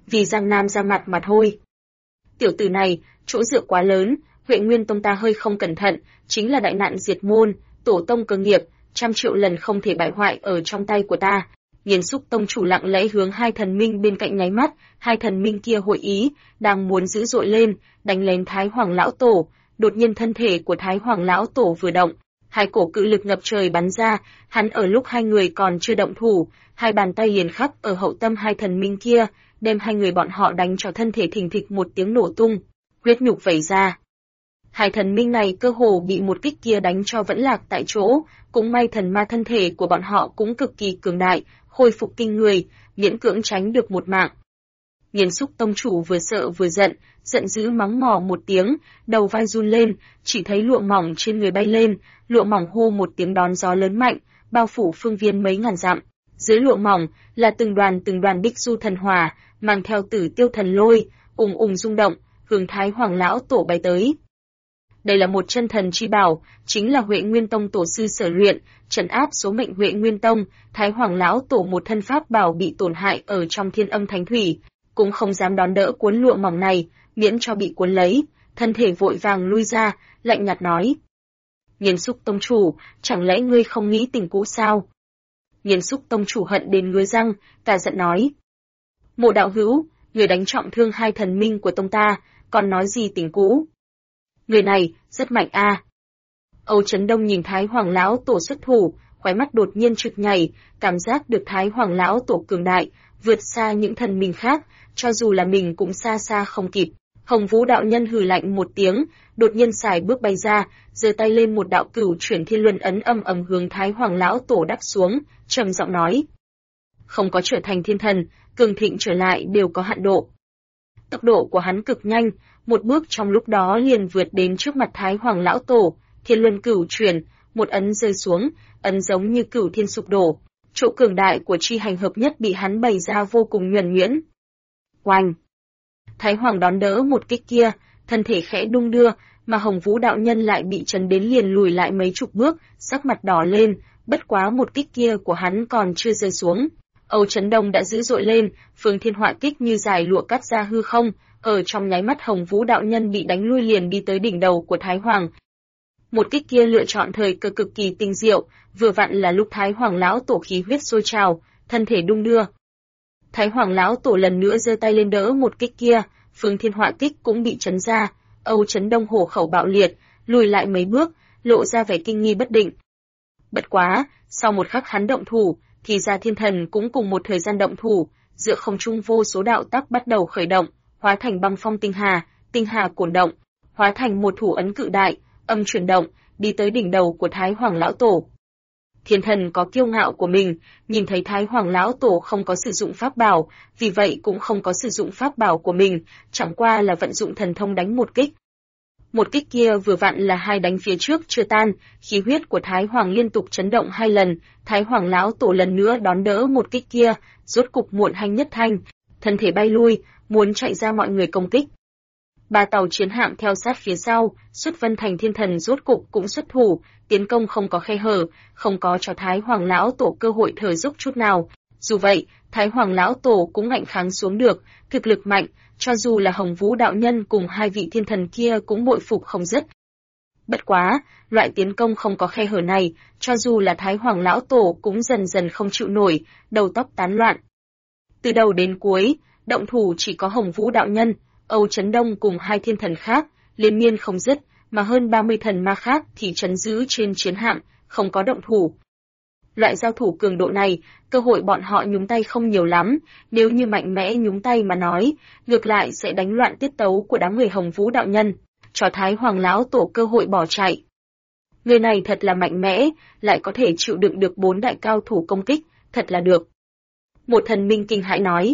vì Giang Nam ra mặt mà thôi. Tiểu tử này, chỗ dựa quá lớn, Huệ Nguyên Tông ta hơi không cẩn thận, chính là đại nạn diệt môn, tổ tông cơ nghiệp, 100 triệu lần không thể bại hoại ở trong tay của ta. Nghiền Xúc tông chủ lặng lẽ hướng hai thần minh bên cạnh nháy mắt, hai thần minh kia hội ý, đang muốn dữ dội lên, đánh lén Thái Hoàng lão tổ. Đột nhiên thân thể của Thái Hoàng lão tổ vừa động, hai cổ cự lực ngập trời bắn ra, hắn ở lúc hai người còn chưa động thủ, hai bàn tay liền khắc ở hậu tâm hai thần minh kia, đem hai người bọn họ đánh cho thân thể thình thịch một tiếng nổ tung, huyết nhục vẩy ra. Hai thần minh này cơ hồ bị một kích kia đánh cho vẫn lạc tại chỗ, cũng may thần ma thân thể của bọn họ cũng cực kỳ cường đại, khôi phục kinh người, miễn cưỡng tránh được một mạng. Nghiền Xúc tông chủ vừa sợ vừa giận, giận dữ mắng mỏ một tiếng, đầu vai run lên, chỉ thấy lụa mỏng trên người bay lên, lụa mỏng hô một tiếng đón gió lớn mạnh, bao phủ phương viên mấy ngàn dặm. Dưới lụa mỏng là từng đoàn bích du thần hỏa, mang theo Tử Tiêu thần lôi, ùng ùng rung động, hướng Thái Hoàng lão tổ bay tới. Đây là một chân thần chi bảo, chính là Huệ Nguyên Tông tổ sư sở luyện, trấn áp số mệnh Huệ Nguyên Tông. Thái Hoàng lão tổ một thân pháp bảo bị tổn hại ở trong Thiên Âm Thánh Thủy, cũng không dám đón đỡ cuốn lụa mỏng này, miễn cho bị cuốn lấy, thân thể vội vàng lui ra, lạnh nhạt nói: Nghiền Xúc tông chủ, chẳng lẽ ngươi không nghĩ tình cũ sao? Nghiền Xúc tông chủ hận đến ngứa răng, cả giận nói: Mộ đạo hữu, người đánh trọng thương hai thần minh của tông ta, còn nói gì tình cũ? Người này rất mạnh a. Âu Chấn Đông nhìn Thái Hoàng lão tổ xuất thủ, khóe mắt đột nhiên trực nhảy, cảm giác được Thái Hoàng lão tổ cường đại, vượt xa những thần minh khác, cho dù là mình cũng xa xa không kịp. Hồng Vũ đạo nhân hừ lạnh một tiếng, đột nhiên xài bước bay ra, giơ tay lên một đạo Cửu Chuyển Thiên Luân ấn âm ầm hướng Thái Hoàng lão tổ đắp xuống, trầm giọng nói: Không có trở thành thiên thần, cường thịnh trở lại đều có hạn độ. Tốc độ của hắn cực nhanh, một bước trong lúc đó liền vượt đến trước mặt Thái Hoàng lão tổ, Thiên Luân Cửu Chuyển, một ấn rơi xuống, ấn giống như cửu thiên sụp đổ. Chỗ cường đại của chi hành hợp nhất bị hắn bày ra vô cùng nhuần nhuyễn. Oanh! Thái Hoàng đón đỡ một kích kia, thân thể khẽ đung đưa, mà Hồng Vũ đạo nhân lại bị chấn đến liền lùi lại mấy chục bước, sắc mặt đỏ lên, bất quá một kích kia của hắn còn chưa rơi xuống. Âu Chấn Đông đã dữ dội lên, Phương Thiên Họa kích như dài lụa cắt ra hư không, ở trong nháy mắt Hồng Vũ đạo nhân bị đánh lui liền đi tới đỉnh đầu của Thái Hoàng. Một kích kia lựa chọn thời cơ cực kỳ tinh diệu, vừa vặn là lúc Thái Hoàng lão tổ khí huyết sôi trào, thân thể đung đưa. Thái Hoàng lão tổ lần nữa giơ tay lên đỡ một kích kia, Phương Thiên Họa kích cũng bị chấn ra, Âu Chấn Đông hổ khẩu bạo liệt, lùi lại mấy bước, lộ ra vẻ kinh nghi bất định. Bất quá, sau một khắc hắn động thủ, thì ra thiên thần cũng cùng một thời gian động thủ, giữa không trung vô số đạo tắc bắt đầu khởi động, hóa thành băng phong tinh hà cổn động, hóa thành một thủ ấn cự đại, âm chuyển động, đi tới đỉnh đầu của Thái Hoàng lão tổ. Thiên thần có kiêu ngạo của mình, nhìn thấy Thái Hoàng lão tổ không có sử dụng pháp bảo, vì vậy cũng không có sử dụng pháp bảo của mình, chẳng qua là vận dụng thần thông đánh một kích. Một kích kia vừa vặn là hai đánh phía trước chưa tan, khí huyết của Thái Hoàng liên tục chấn động hai lần, Thái Hoàng lão tổ lần nữa đón đỡ một kích kia, rốt cục muộn hành nhất thanh, thân thể bay lui, muốn chạy ra mọi người công kích. Ba tàu chiến hạm theo sát phía sau, Xuất Vân Thành thiên thần rốt cục cũng xuất thủ, tiến công không có khe hở, không có cho Thái Hoàng lão tổ cơ hội thở dốc chút nào. Dù vậy, Thái Hoàng lão tổ cũng ngạnh kháng xuống được, thực lực mạnh, cho dù là Hồng Vũ đạo nhân cùng hai vị thiên thần kia cũng bội phục không dứt. Bất quá, loại tiến công không có khe hở này, cho dù là Thái Hoàng lão tổ cũng dần dần không chịu nổi, đầu tóc tán loạn. Từ đầu đến cuối, động thủ chỉ có Hồng Vũ đạo nhân, Âu Chấn Đông cùng hai thiên thần khác, liên miên không dứt, mà hơn 30 thần ma khác thì trấn giữ trên chiến hạm, không có động thủ. Loại giao thủ cường độ này, cơ hội bọn họ nhúng tay không nhiều lắm, nếu như mạnh mẽ nhúng tay mà nói, ngược lại sẽ đánh loạn tiết tấu của đám người Hồng Vũ đạo nhân, cho Thái Hoàng lão tổ cơ hội bỏ chạy. Người này thật là mạnh mẽ, lại có thể chịu đựng được 4 đại cao thủ công kích, thật là được. Một thần minh kinh hãi nói.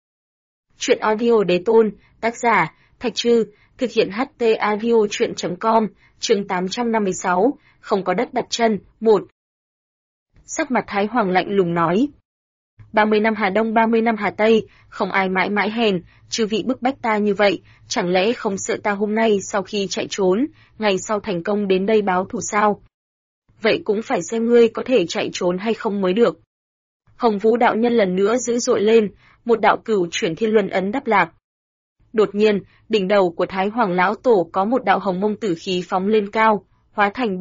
Chuyện audio đế tôn, tác giả, Thạch Trư, thực hiện HT audio chuyện.com, chương 856, không có đất đặt chân, 1. Sắc mặt Thái Hoàng lạnh lùng nói. 30 năm Hà Đông 30 năm Hà Tây, không ai mãi mãi hèn, chư vị bức bách ta như vậy, chẳng lẽ không sợ ta hôm nay sau khi chạy trốn, ngày sau thành công đến đây báo thù sao? Vậy cũng phải xem ngươi có thể chạy trốn hay không mới được. Hồng Vũ đạo nhân lần nữa dữ dội lên, một đạo cửu chuyển thiên luân ấn đắp lạc. Đột nhiên, đỉnh đầu của Thái Hoàng lão tổ có một đạo hồng mông tử khí phóng lên cao, hóa thành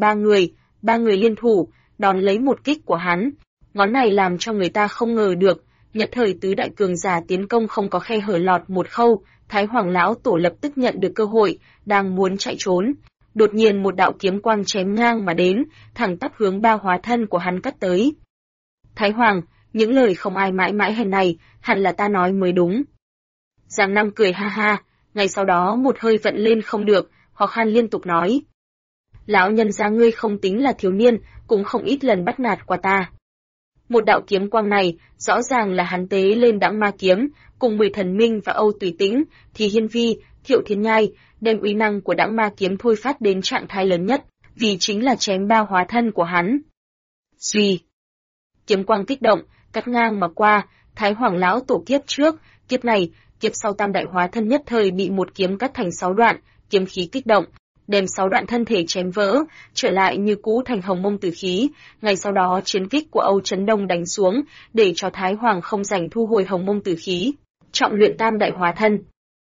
ba người liên thủ, đón lấy một kích của hắn. Ngón này làm cho người ta không ngờ được, nhất thời tứ đại cường giả tiến công không có khe hở lọt một khâu, Thái Hoàng lão tổ lập tức nhận được cơ hội, đang muốn chạy trốn. Đột nhiên một đạo kiếm quang chém ngang mà đến, thẳng tắp hướng ba hóa thân của hắn cắt tới. Thái Hoàng, những lời không ai mãi mãi hèn này, hẳn là ta nói mới đúng. Giang Nam cười ha ha, ngay sau đó một hơi vận lên không được, khó khăn liên tục nói. Lão nhân gia ngươi không tính là thiếu niên, cũng không ít lần bắt nạt qua ta. Một đạo kiếm quang này, rõ ràng là hắn tế lên đãng ma kiếm, cùng 10 thần minh và Âu Tùy Tĩnh, thì Hiên Vi, Thiệu Thiên Nhai, đem uy năng của đãng ma kiếm thôi phát đến trạng thái lớn nhất, vì chính là chém ba hóa thân của hắn. Suy, kiếm quang kích động, cắt ngang mà qua, Thái Hoàng lão tổ kiếp trước, kiếp này, kiếp sau tam đại hóa thân nhất thời bị một kiếm cắt thành 6 đoạn, kiếm khí kích động, đem 6 đoạn thân thể chém vỡ, trở lại như cũ thành hồng mông tử khí. Ngay sau đó chiến kích của Âu Chấn Đông đánh xuống, để cho Thái Hoàng không rảnh thu hồi hồng mông tử khí, trọng luyện tam đại hóa thân.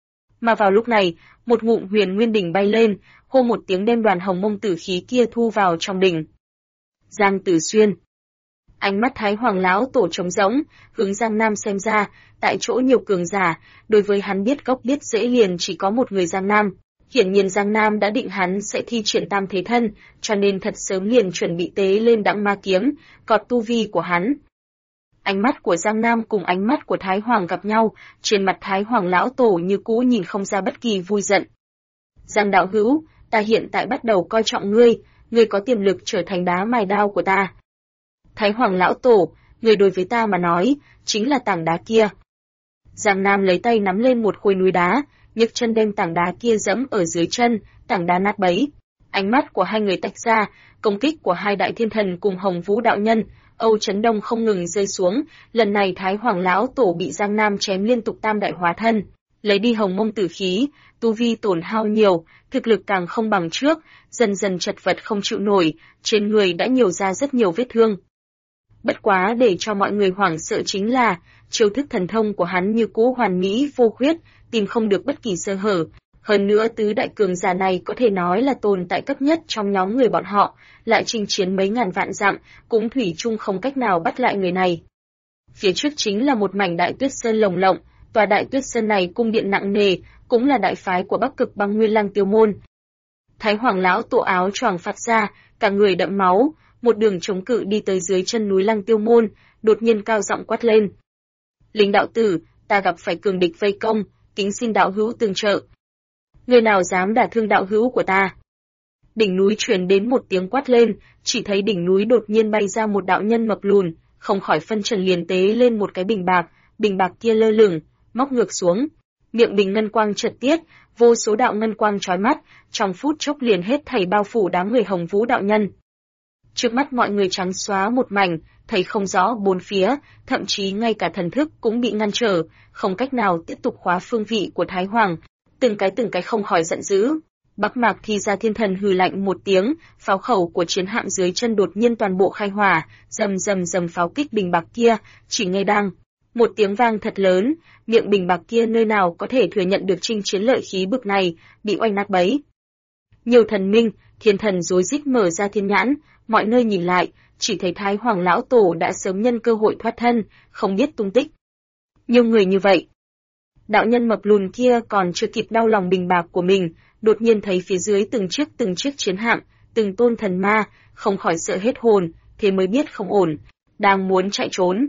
Mà vào lúc này, một ngụm huyền nguyên đỉnh bay lên, hô một tiếng đem đoàn hồng mông tử khí kia thu vào trong đỉnh. Giang Tử Xuyên. Ánh mắt Thái Hoàng lão tổ trống rỗng, hướng Giang Nam xem ra, tại chỗ nhiều cường giả, đối với hắn biết gốc biết rễ liền chỉ có một người Giang Nam. Hiển nhiên Giang Nam đã định hắn sẽ thi triển tam thế thân, cho nên thật sớm liền chuẩn bị tế lên đãng ma kiếm, cọt tu vi của hắn. Ánh mắt của Giang Nam cùng ánh mắt của Thái Hoàng gặp nhau, trên mặt Thái Hoàng lão tổ như cũ nhìn không ra bất kỳ vui giận. Giang đạo hữu, ta hiện tại bắt đầu coi trọng ngươi, ngươi có tiềm lực trở thành đá mài đao của ta. Thái Hoàng lão tổ, ngươi đối với ta mà nói, chính là tảng đá kia. Giang Nam lấy tay nắm lên một khối núi đá, nhấc chân đem tảng đá kia dẫm ở dưới chân, tảng đá nát bấy. Ánh mắt của hai người tách ra, công kích của hai đại thiên thần cùng Hồng Vũ đạo nhân, Âu Chấn Đông không ngừng rơi xuống, lần này Thái Hoàng lão tổ bị Giang Nam chém liên tục tam đại hóa thân, lấy đi hồng mông tử khí, tu vi tổn hao nhiều, thực lực càng không bằng trước, dần dần chật vật không chịu nổi, trên người đã nhiều ra rất nhiều vết thương. Bất quá để cho mọi người hoảng sợ chính là, chiêu thức thần thông của hắn như cũ hoàn mỹ vô khuyết, tìm không được bất kỳ sơ hở. Hơn nữa tứ đại cường giả này có thể nói là tồn tại cấp nhất trong nhóm người bọn họ, lại chinh chiến mấy ngàn vạn dặm, cũng thủy chung không cách nào bắt lại người này. Phía trước chính là một mảnh đại tuyết sơn lồng lộng, tòa đại tuyết sơn này cung điện nặng nề, cũng là đại phái của Bắc Cực Băng Nguyên Lăng Tiêu Môn. Thái Hoàng lão tổ áo choàng phạt ra, cả người đẫm máu, một đường chống cự đi tới dưới chân núi Lăng Tiêu Môn, đột nhiên cao giọng quát lên. Linh đạo tử, ta gặp phải cường địch vây công, kính xin đạo hữu tương trợ. Người nào dám đả thương đạo hữu của ta? Đỉnh núi truyền đến một tiếng quát lên, chỉ thấy đỉnh núi đột nhiên bay ra một đạo nhân mập lùn, không khỏi phân trần liền tế lên một cái bình bạc kia lơ lửng, móc ngược xuống. Miệng bình ngân quang chợt tiết, vô số đạo ngân quang chói mắt, trong phút chốc liền hết thảy bao phủ đám người Hồng Vũ đạo nhân. Trước mắt mọi người trắng xóa một mảnh, thấy không rõ bốn phía, thậm chí ngay cả thần thức cũng bị ngăn trở, không cách nào tiếp tục khóa phương vị của Thái Hoàng. Từng cái không khỏi giận dữ. Bắc Mạc Thi Gia Thiên Thần hừ lạnh một tiếng, pháo khẩu của chiến hạm dưới chân đột nhiên toàn bộ khai hỏa, rầm rầm rầm pháo kích bình bạc kia, chỉ nghe đang một tiếng vang thật lớn, miệng bình bạc kia nơi nào có thể thừa nhận được chinh chiến lợi khí bực này, bị oanh nát bấy. Nhiều thần minh, thiên thần rối rít mở ra thiên nhãn, mọi nơi nhìn lại, chỉ thấy Thái Hoàng lão tổ đã sớm nhân cơ hội thoát thân, không biết tung tích. Nhiều người như vậy. Đạo nhân mập lùn kia còn chưa kịp đau lòng bình bạc của mình, đột nhiên thấy phía dưới từng chiếc chiến hạm, từng tôn thần ma, không khỏi sợ hết hồn, thế mới biết không ổn, đang muốn chạy trốn.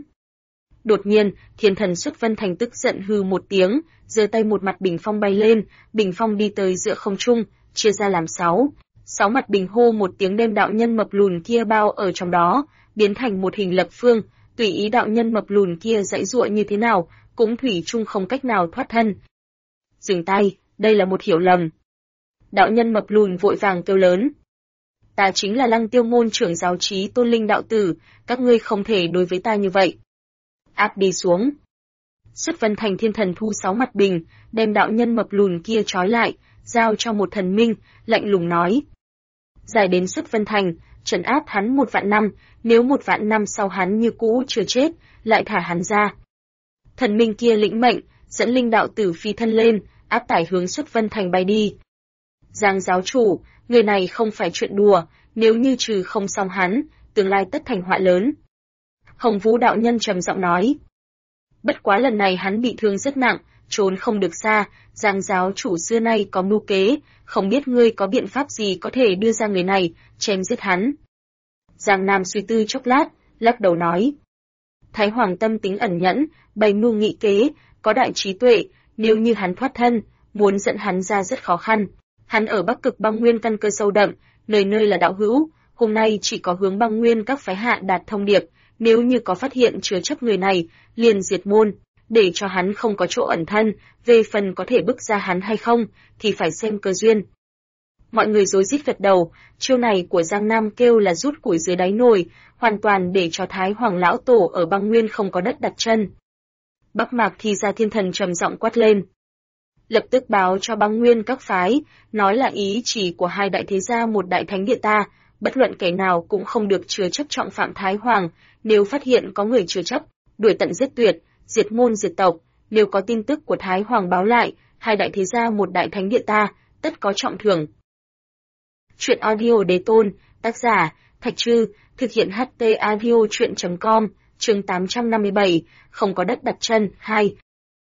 Đột nhiên, thiên thần Xuất Vân Thành tức giận hừ một tiếng, giơ tay một mặt bình phong bay lên, bình phong đi tới giữa không trung, chia ra làm 6 mặt bình hô một tiếng đem đạo nhân mập lùn kia bao ở trong đó, biến thành một hình lập phương, tùy ý đạo nhân mập lùn kia giãy giụa như thế nào, cũng thủy chung không cách nào thoát thân. Dừng tay, đây là một hiểu lầm. Đạo nhân mập lùn vội vàng kêu lớn. Ta chính là Lăng Tiêu Môn trưởng giáo trí Tôn Linh đạo tử, các ngươi không thể đối với ta như vậy. Áp đi xuống. Xuất Vân Thành thiên thần thu 6 mặt bình, đem đạo nhân mập lùn kia trói lại, giao cho một thần minh, lạnh lùng nói. Giải đến Xuất Vân Thành, trấn áp hắn 1 vạn năm, nếu 1 vạn năm sau hắn như cũ chưa chết, lại thả hắn ra. Thần minh kia lĩnh mệnh, dẫn linh đạo tử phi thân lên, áp tải hướng Xuất Vân Thành bay đi. Giang giáo chủ, người này không phải chuyện đùa, nếu như trừ không xong hắn, tương lai tất thành họa lớn. Hồng Vũ đạo nhân trầm giọng nói. Bất quá lần này hắn bị thương rất nặng, trốn không được xa, Giang giáo chủ xưa nay có mưu kế, không biết ngươi có biện pháp gì có thể đưa ra người này, chém giết hắn. Giang Nam suy tư chốc lát, lắc đầu nói. Thái Hoàng tâm tính ẩn nhẫn, bày mưu nghị kế, có đại trí tuệ, nếu như hắn thoát thân, muốn dẫn hắn ra rất khó khăn. Hắn ở Bắc Cực Băng Nguyên căn cơ sâu đậm, nơi nơi là đạo hữu, hôm nay chỉ có hướng Băng Nguyên các phái hạ đạt thông điệp, nếu như có phát hiện chứa chấp người này, liền diệt môn, để cho hắn không có chỗ ẩn thân, về phần có thể bức ra hắn hay không, thì phải xem cơ duyên. Mọi người rối rít gật đầu, chiêu này của Giang Nam kêu là rút củi dưới đáy nồi, hoàn toàn để cho Thái Hoàng lão tổ ở Băng Nguyên không có đất đặt chân. Bắc Mạc Thi Gia Thiên Thần trầm giọng quát lên. Lập tức báo cho Băng Nguyên các phái, nói là ý chỉ của hai đại thế gia một đại thánh địa ta, bất luận kẻ nào cũng không được chứa chấp trọng phạm Thái Hoàng, nếu phát hiện có người chứa chấp, đuổi tận giết tuyệt, diệt môn diệt tộc, nếu có tin tức của Thái Hoàng báo lại, hai đại thế gia một đại thánh địa ta, tất có trọng thưởng. Chuyện audio đế tôn, tác giả, Thạch Trư, thực hiện HT audio chuyện.com, chương 857, không có đất đặt chân, 2.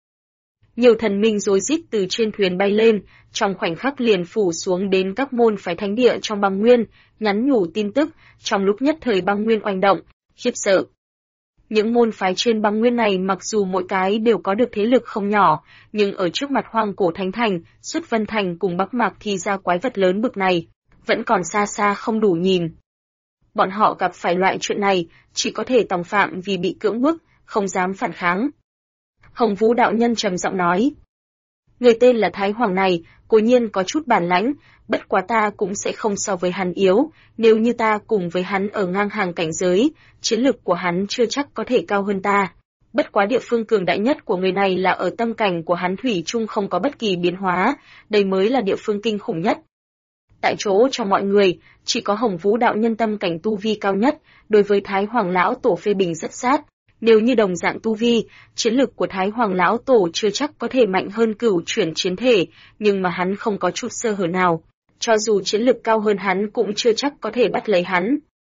Nhiều thần minh rối rít từ trên thuyền bay lên, trong khoảnh khắc liền phủ xuống đến các môn phái thánh địa trong Băng Nguyên, nhắn nhủ tin tức, trong lúc nhất thời Băng Nguyên oanh động, khiếp sợ. Những môn phái trên Băng Nguyên này mặc dù mỗi cái đều có được thế lực không nhỏ, nhưng ở trước mặt Hoang Cổ Thánh Thành, Xuất Vân Thành cùng Bắc Mạc Thi Gia quái vật lớn bực này, vẫn còn xa xa không đủ nhìn. Bọn họ gặp phải loại chuyện này, chỉ có thể tòng phạm vì bị cưỡng bức, không dám phản kháng. Hồng Vũ đạo nhân trầm giọng nói. Người tên là Thái Hoàng này, cố nhiên có chút bản lãnh, bất quá ta cũng sẽ không so với hắn yếu, nếu như ta cùng với hắn ở ngang hàng cảnh giới, chiến lực của hắn chưa chắc có thể cao hơn ta. Bất quá địa phương cường đại nhất của người này là ở tâm cảnh của hắn thủy chung không có bất kỳ biến hóa, đây mới là địa phương kinh khủng nhất. Tại chỗ trong mọi người, chỉ có Hồng Vũ đạo nhân tâm cảnh tu vi cao nhất, đối với Thái Hoàng lão tổ phê bình rất sát. Nếu như đồng dạng tu vi, chiến lực của Thái Hoàng lão tổ chưa chắc có thể mạnh hơn Cửu Chuyển chiến thể, nhưng mà hắn không có chút sơ hở nào. Cho dù chiến lực cao hơn hắn cũng chưa chắc có thể bắt lấy hắn.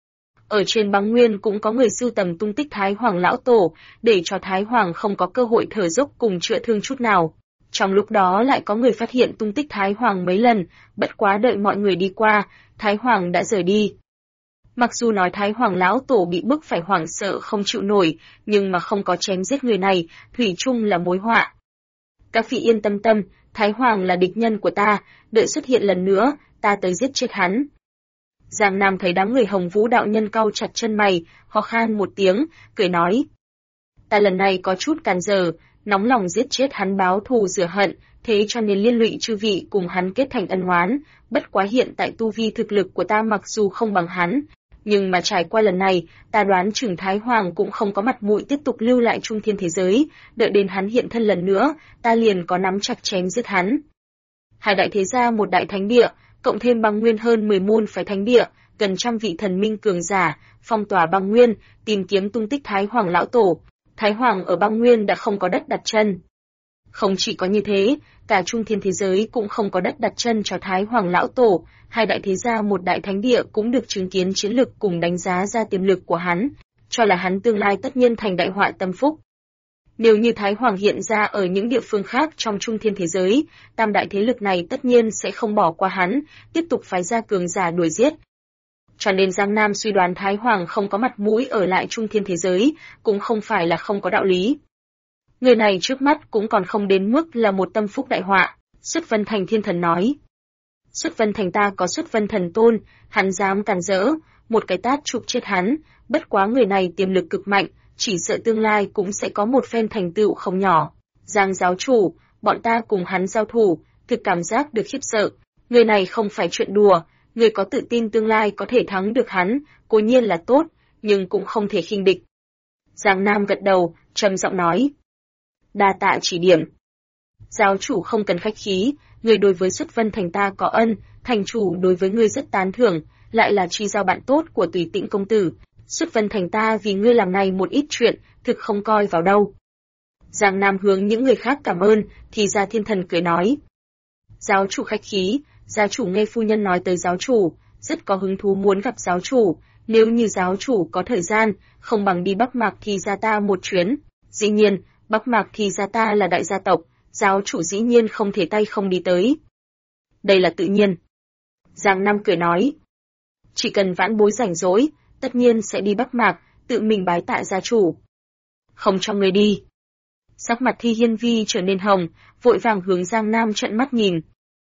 Ở trên Băng Nguyên cũng có người sưu tầm tung tích Thái Hoàng lão tổ, để cho Thái Hoàng không có cơ hội thở dốc cùng chữa thương chút nào. Trong lúc đó lại có người phát hiện tung tích Thái Hoàng mấy lần, bất quá đợi mọi người đi qua, Thái Hoàng đã rời đi. Mặc dù nói Thái Hoàng lão tổ bị bức phải hoảng sợ không chịu nổi, nhưng mà không có chém giết người này, thủy chung là mối họa. Các vị yên tâm, Thái Hoàng là địch nhân của ta, đợi xuất hiện lần nữa, ta tới giết chết hắn. Giang Nam thấy đám người Hồng Vũ đạo nhân cau chặt chân mày, ho khan một tiếng, cười nói. Ta lần này có chút càn giờ, nóng lòng giết chết hắn báo thù rửa hận, thế cho nên liên lụy chư vị cùng hắn kết thành ân oán, bất quá hiện tại tu vi thực lực của ta mặc dù không bằng hắn, nhưng mà trải qua lần này, ta đoán chừng Thái Hoàng cũng không có mặt mũi tiếp tục lưu lại trung thiên thế giới, đợi đến hắn hiện thân lần nữa, ta liền có nắm chặt chém giết hắn. Hai đại thế gia một đại thánh địa, cộng thêm Băng Nguyên hơn 10 môn phái thánh địa, gần trăm vị thần minh cường giả, phong tỏa Băng Nguyên, tìm kiếm tung tích Thái Hoàng lão tổ. Thái Hoàng ở Băng Nguyên đã không có đất đặt chân. Không chỉ có như thế, cả trung thiên thế giới cũng không có đất đặt chân cho Thái Hoàng lão tổ, hai đại thế gia một đại thánh địa cũng được chứng kiến chiến lực cùng đánh giá ra tiềm lực của hắn, cho là hắn tương lai tất nhiên thành đại họa tâm phúc. Nếu như Thái Hoàng hiện ra ở những địa phương khác trong trung thiên thế giới, tam đại thế lực này tất nhiên sẽ không bỏ qua hắn, tiếp tục phái ra cường giả đuổi giết. Cho nên Giang Nam suy đoán Thái Hoàng không có mặt mũi ở lại trung thiên thế giới, cũng không phải là không có đạo lý. Người này trước mắt cũng còn không đến mức là một tâm phúc đại họa, Xuất Vân Thành Thiên Thần nói. Xuất Vân Thành ta có Xuất Vân Thần Tôn, hắn dám cản rỡ, một cái tát chụp chết hắn, bất quá người này tiềm lực cực mạnh, chỉ sợ tương lai cũng sẽ có một phen thành tựu không nhỏ. Giang giáo chủ, bọn ta cùng hắn giao thủ, thực cảm giác được khiếp sợ, người này không phải chuyện đùa, người có tự tin tương lai có thể thắng được hắn, cố nhiên là tốt, nhưng cũng không thể khinh địch. Giang Nam gật đầu, trầm giọng nói. Đa tạ chỉ điểm. Giáo chủ không cần khách khí, người đối với Xuất Vân Thành ta có ân, thành chủ đối với ngươi rất tán thưởng, lại là chi giao bạn tốt của Tùy Tịnh công tử. Xuất Vân Thành ta vì ngươi làm này một ít chuyện, thực không coi vào đâu. Giang Nam hướng những người khác cảm ơn, thì Gia Thiên Thần cười nói. Giáo chủ khách khí, gia chủ nghe phu nhân nói tới giáo chủ, rất có hứng thú muốn gặp giáo chủ, nếu như giáo chủ có thời gian, không bằng đi Bắc Mạc Thì Gia ta một chuyến. Dĩ nhiên, Bắc Mạc Thì Gia ta là đại gia tộc, giáo chủ dĩ nhiên không thể tay không đi tới. Đây là tự nhiên. Giang Nam cười nói. Chỉ cần vãn bối rảnh rỗi, tất nhiên sẽ đi Bắc Mạc, tự mình bái tạ gia chủ. Không cho người đi. Sắc mặt Thi Hiên Vi trở nên hồng, vội vàng hướng Giang Nam trợn mắt nhìn.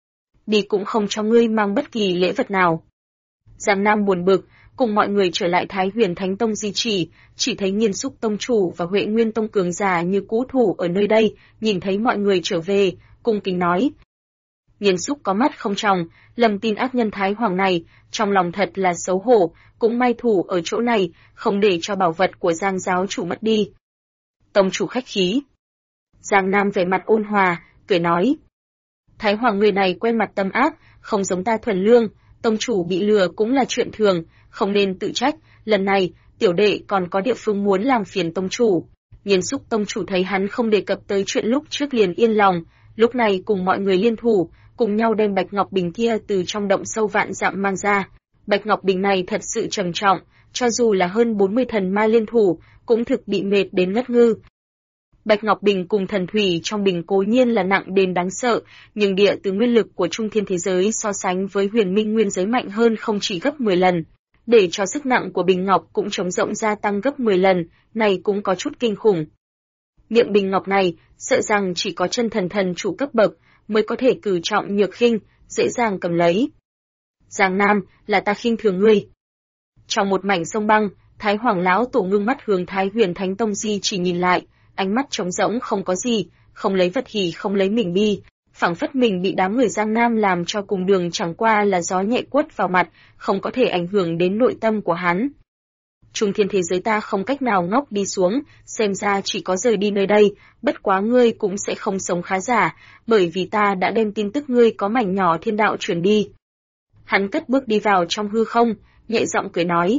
Đi cũng không cho ngươi mang bất kỳ lễ vật nào. Giang Nam buồn bực, cùng mọi người trở lại Thái Huyền Thánh Tông di chỉ thấy Nghiên Xúc Tông chủ và Huệ Nguyên Tông cường giả như cũ thủ ở nơi đây, nhìn thấy mọi người trở về, cung kính nói. Nghiên Xúc có mắt không tròng, lầm tin ác nhân Thái Hoàng này, trong lòng thật là xấu hổ, cũng may thủ ở chỗ này, không để cho bảo vật của Giang giáo chủ mất đi. Tông chủ khách khí. Giang Nam vẻ mặt ôn hòa, cười nói. Thái Hoàng người này quen mặt tâm ác, không giống ta thuần lương, tông chủ bị lừa cũng là chuyện thường, không nên tự trách, lần này, tiểu đệ còn có địa phương muốn làm phiền tông chủ. Nghiên Xúc tông chủ thấy hắn không đề cập tới chuyện lúc trước liền yên lòng, lúc này cùng mọi người liên thủ, cùng nhau đem Bạch Ngọc Bình kia từ trong động sâu vạn dặm mang ra. Bạch Ngọc Bình này thật sự trầm trọng, cho dù là hơn 40 thần ma liên thủ, cũng thực bị mệt đến ngất ngư. Bạch Ngọc Bình cùng thần thủy trong bình cố nhiên là nặng đến đáng sợ, nhưng địa từ nguyên lực của trung thiên thế giới so sánh với huyền minh nguyên giới mạnh hơn không chỉ gấp 10 lần. Để cho sức nặng của bình ngọc cũng trống rộng gia tăng gấp 10 lần, này cũng có chút kinh khủng. Miệng bình ngọc này, sợ rằng chỉ có chân thần chủ cấp bậc, mới có thể cử trọng nhược khinh, dễ dàng cầm lấy. Giang Nam, là ta khinh thường ngươi. Trong một mảnh sông băng, Thái Hoàng lão tổ ngưng mắt hướng Thái Huyền Thánh Tông di chỉ nhìn lại, ánh mắt trống rỗng không có gì, không lấy vật hỉ không lấy mình bi, phảng phất mình bị đám người Giang Nam làm cho cùng đường chẳng qua là gió nhẹ quất vào mặt, không có thể ảnh hưởng đến nội tâm của hắn. Trung thiên thế giới ta không cách nào ngóc đi xuống, xem ra chỉ có rời đi nơi đây, bất quá ngươi cũng sẽ không sống khá giả, bởi vì ta đã đem tin tức ngươi có mảnh nhỏ thiên đạo truyền đi. Hắn cất bước đi vào trong hư không, nhẹ giọng cười nói.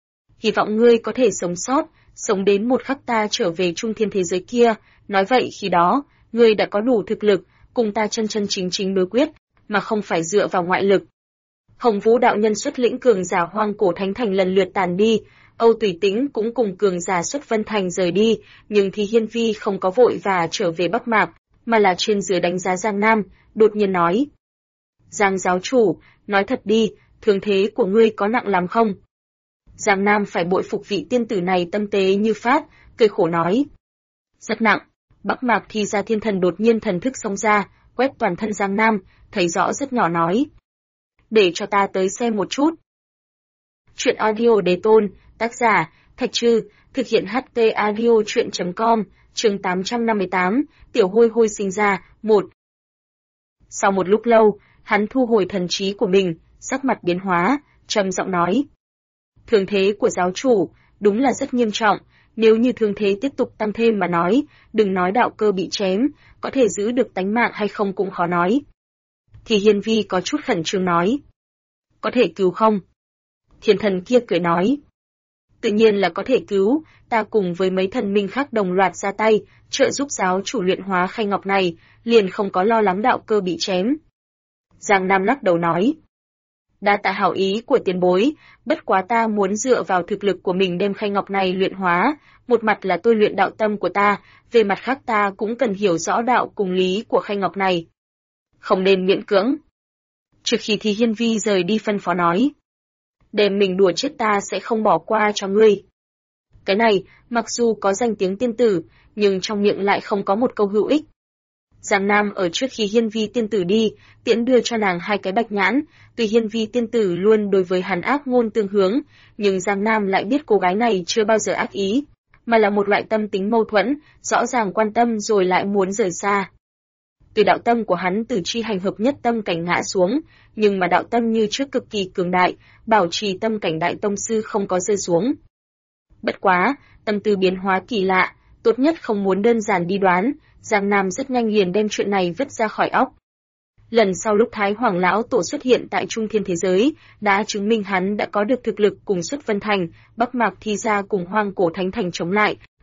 Hy vọng ngươi có thể sống sót, sống đến một khắc ta trở về trung thiên thế giới kia, nói vậy khi đó, ngươi đã có đủ thực lực, cùng ta chân chân chính chính đối quyết, mà không phải dựa vào ngoại lực. Hồng Vũ đạo nhân xuất lĩnh cường giả Hoang Cổ Thánh Thành lần lượt tàn đi, Âu Tùy Tĩnh cũng cùng cường giả xuất Vân Thành rời đi, nhưng thì Hiên Vi không có vội và trở về Bắc Mạc, mà là trên dưới đánh giá Giang Nam, đột nhiên nói. Giang giáo chủ, nói thật đi, thương thế của ngươi có nặng lắm không? Giang Nam phải bội phục vị tiên tử này tâm tế như phát, cười khổ nói. Rất nặng. Bắc Mạc Thì Gia Thiên Thần đột nhiên thần thức xông ra, quét toàn thân Giang Nam, thấy rõ rất nhỏ nói. Để cho ta tới xem một chút. Chuyện audio đề tôn, tác giả, Thạch Trư, thực hiện HT audio chuyện.com, chương 858, Tiểu Hôi Hôi sinh ra, 1. Sau một lúc lâu, hắn thu hồi thần trí của mình, sắc mặt biến hóa, trầm giọng nói. Thương thế của giáo chủ, đúng là rất nghiêm trọng, nếu như thương thế tiếp tục tăng thêm mà nói, đừng nói đạo cơ bị chém, có thể giữ được tánh mạng hay không cũng khó nói. Thì Hiên Vi có chút khẩn trương nói. Có thể cứu không? Thiên thần kia cười nói. Tự nhiên là có thể cứu, ta cùng với mấy thần minh khác đồng loạt ra tay, trợ giúp giáo chủ luyện hóa khay ngọc này, liền không có lo lắng đạo cơ bị chém. Giang Nam lắc đầu nói. Đa tạ hảo ý của tiền bối, bất quá ta muốn dựa vào thực lực của mình đem khay ngọc này luyện hóa, một mặt là tôi luyện đạo tâm của ta, về mặt khác ta cũng cần hiểu rõ đạo cùng lý của khay ngọc này. Không nên miễn cưỡng. Trước khi Thì Hiên Vi rời đi phân phó nói. Đem mình đùa chết ta sẽ không bỏ qua cho ngươi. Cái này, mặc dù có danh tiếng tiên tử, nhưng trong miệng lại không có một câu hữu ích. Giang Nam ở trước khi Hiên Vi tiên tử đi, tiễn đưa cho nàng 2 cái bạch nhãn, tuy Hiên Vi tiên tử luôn đối với hắn ác ngôn tương hướng, nhưng Giang Nam lại biết cô gái này chưa bao giờ ác ý, mà là một loại tâm tính mâu thuẫn, rõ ràng quan tâm rồi lại muốn rời xa. Tuy đạo tâm của hắn từ chi hành hợp nhất tâm cảnh ngã xuống, nhưng mà đạo tâm như trước cực kỳ cường đại, bảo trì tâm cảnh đại tông sư không có rơi xuống. Bất quá, tâm tư biến hóa kỳ lạ, tốt nhất không muốn đơn giản đi đoán, Giang Nam rất nhanh liền đem chuyện này vứt ra khỏi óc. Lần sau lúc Thái Hoàng lão tổ xuất hiện tại Trung Thiên thế giới, đã chứng minh hắn đã có được thực lực cùng xuất Vân Thành, Bắc Mạc Thi Gia cùng Hoang Cổ Thánh Thành chống lại,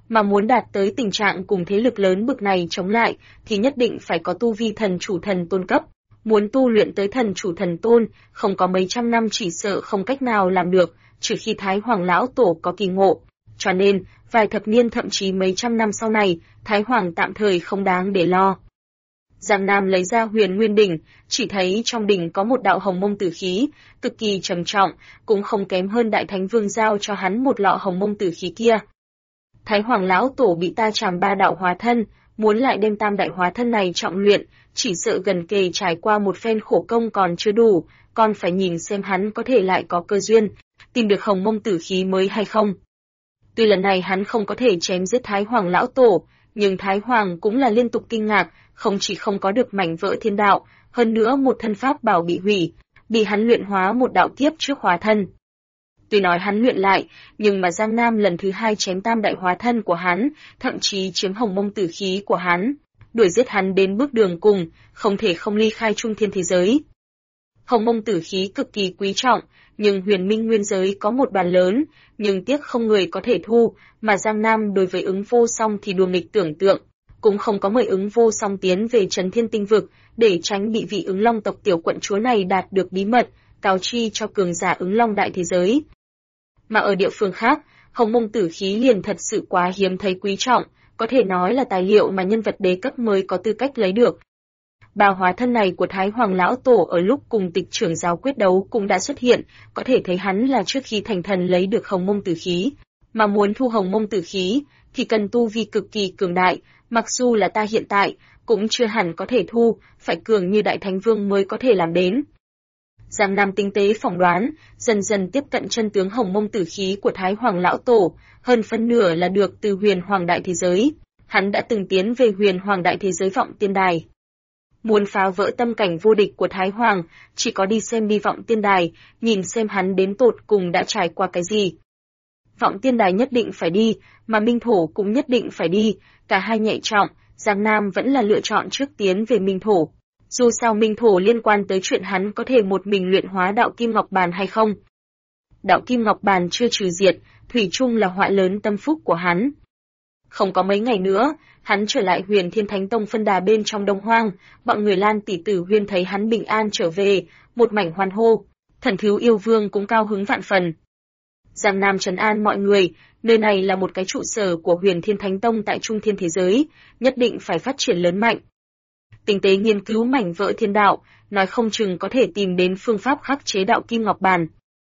Mà muốn đạt tới tình trạng cùng thế lực lớn bực này chống lại, thì nhất định phải có tu vi thần chủ thần tôn cấp. Muốn tu luyện tới thần chủ thần tôn, không có mấy trăm năm chỉ sợ không cách nào làm được, trừ khi Thái Hoàng Lão Tổ có kỳ ngộ. Cho nên, vài thập niên thậm chí mấy trăm năm sau này, Thái Hoàng tạm thời không đáng để lo. Giang Nam lấy ra Huyền Nguyên Đỉnh, chỉ thấy trong đỉnh có một đạo hồng mông tử khí, cực kỳ trầm trọng, cũng không kém hơn Đại Thánh Vương giao cho hắn một lọ hồng mông tử khí kia. Thái Hoàng Lão Tổ bị ta trảm 3 đạo hóa thân, muốn lại đem tam đại hóa thân này trọng luyện, chỉ sợ gần kề trải qua một phen khổ công còn chưa đủ, còn phải nhìn xem hắn có thể lại có cơ duyên, tìm được hồng mông tử khí mới hay không. Tuy lần này hắn không có thể chém giết Thái Hoàng Lão Tổ, nhưng Thái Hoàng cũng là liên tục kinh ngạc, không chỉ không có được mảnh vỡ thiên đạo, hơn nữa một thân pháp bảo bị hủy, bị hắn luyện hóa một đạo kiếp trước hóa thân. Tuy nói hắn luyện lại, nhưng mà Giang Nam lần thứ 2 chém tam đại hóa thân của hắn, thậm chí chiếm hồng mông tử khí của hắn, đuổi giết hắn đến bước đường cùng, không thể không ly khai trung thiên thế giới. Hồng mông tử khí cực kỳ quý trọng, nhưng huyền minh nguyên giới có một bàn lớn, nhưng tiếc không người có thể thu, mà Giang Nam đối với ứng vô song thì đùa nghịch tưởng tượng, cũng không có mời ứng vô song tiến về Trấn Thiên Tinh Vực, để tránh bị vị ứng long tộc tiểu quận chúa này đạt được bí mật, cáo chi cho cường giả ứng long đại thế giới. Mà ở địa phương khác, hồng mông tử khí liền thật sự quá hiếm thấy quý trọng, có thể nói là tài liệu mà nhân vật đế cấp mới có tư cách lấy được. Ba hóa thân này của Thái Hoàng Lão Tổ ở lúc cùng Tịch trưởng giáo quyết đấu cũng đã xuất hiện, có thể thấy hắn là trước khi thành thần lấy được hồng mông tử khí. Mà muốn thu hồng mông tử khí, thì cần tu vi cực kỳ cường đại, mặc dù là ta hiện tại, cũng chưa hẳn có thể thu, phải cường như Đại Thánh Vương mới có thể làm đến. Giang Nam tinh tế phỏng đoán, dần dần tiếp cận chân tướng hồng mông tử khí của Thái Hoàng Lão Tổ, hơn phân nửa là được từ huyền hoàng đại thế giới. Hắn đã từng tiến về huyền hoàng đại thế giới vọng tiên đài. Muốn phá vỡ tâm cảnh vô địch của Thái Hoàng, chỉ có đi xem đi vọng tiên đài, nhìn xem hắn đến tột cùng đã trải qua cái gì. Vọng tiên đài nhất định phải đi, mà Minh Thổ cũng nhất định phải đi, cả hai nhạy trọng, Giang Nam vẫn là lựa chọn trước tiến về Minh Thổ. Dù sao Minh Thổ liên quan tới chuyện hắn có thể một mình luyện hóa đạo Kim Ngọc Bàn hay không. Đạo Kim Ngọc Bàn chưa trừ diệt, thủy chung là họa lớn tâm phúc của hắn. Không có mấy ngày nữa, hắn trở lại Huyền Thiên Thánh Tông phân đà bên trong Đông Hoang, bọn người Lan tỷ tử Huyên thấy hắn bình an trở về, một mảnh hoan hô, Thần Thiếu Yêu Vương cũng cao hứng vạn phần. Giang Nam trấn an mọi người, nơi này là một cái trụ sở của Huyền Thiên Thánh Tông tại Trung Thiên thế giới, nhất định phải phát triển lớn mạnh. Tinh tế nghiên cứu mảnh vỡ thiên đạo, nói không chừng có thể tìm đến phương pháp khắc chế đạo Kim Ngọc Bàn.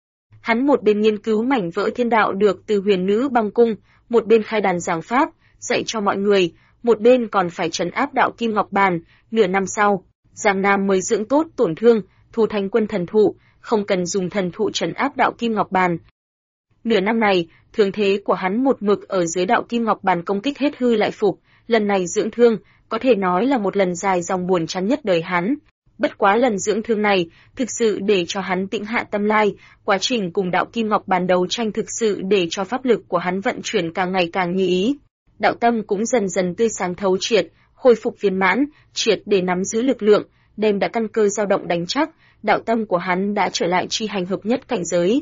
Hắn một bên nghiên cứu mảnh vỡ thiên đạo được từ Huyền Nữ Băng Cung, một bên khai đàn giảng pháp, dạy cho mọi người, một bên còn phải trấn áp đạo Kim Ngọc Bàn. Nửa năm sau, Giang Nam mới dưỡng tốt tổn thương, thu thành quân thần thụ, không cần dùng thần thụ trấn áp đạo Kim Ngọc Bàn. Nửa năm này, thương thế của hắn một mực ở dưới đạo Kim Ngọc Bàn công kích hết hư lại phục, lần này dưỡng thương, có thể nói là một lần dài dòng buồn chán nhất đời hắn. Bất quá lần dưỡng thương này, thực sự để cho hắn tĩnh hạ tâm lai, quá trình cùng đạo Kim Ngọc Bàn đấu tranh thực sự để cho pháp lực của hắn vận chuyển càng ngày càng như ý. Đạo tâm cũng dần dần tươi sáng thấu triệt, khôi phục viên mãn, triệt để nắm giữ lực lượng, đem đã căn cơ dao động đánh chắc, đạo tâm của hắn đã trở lại chi hành hợp nhất cảnh giới.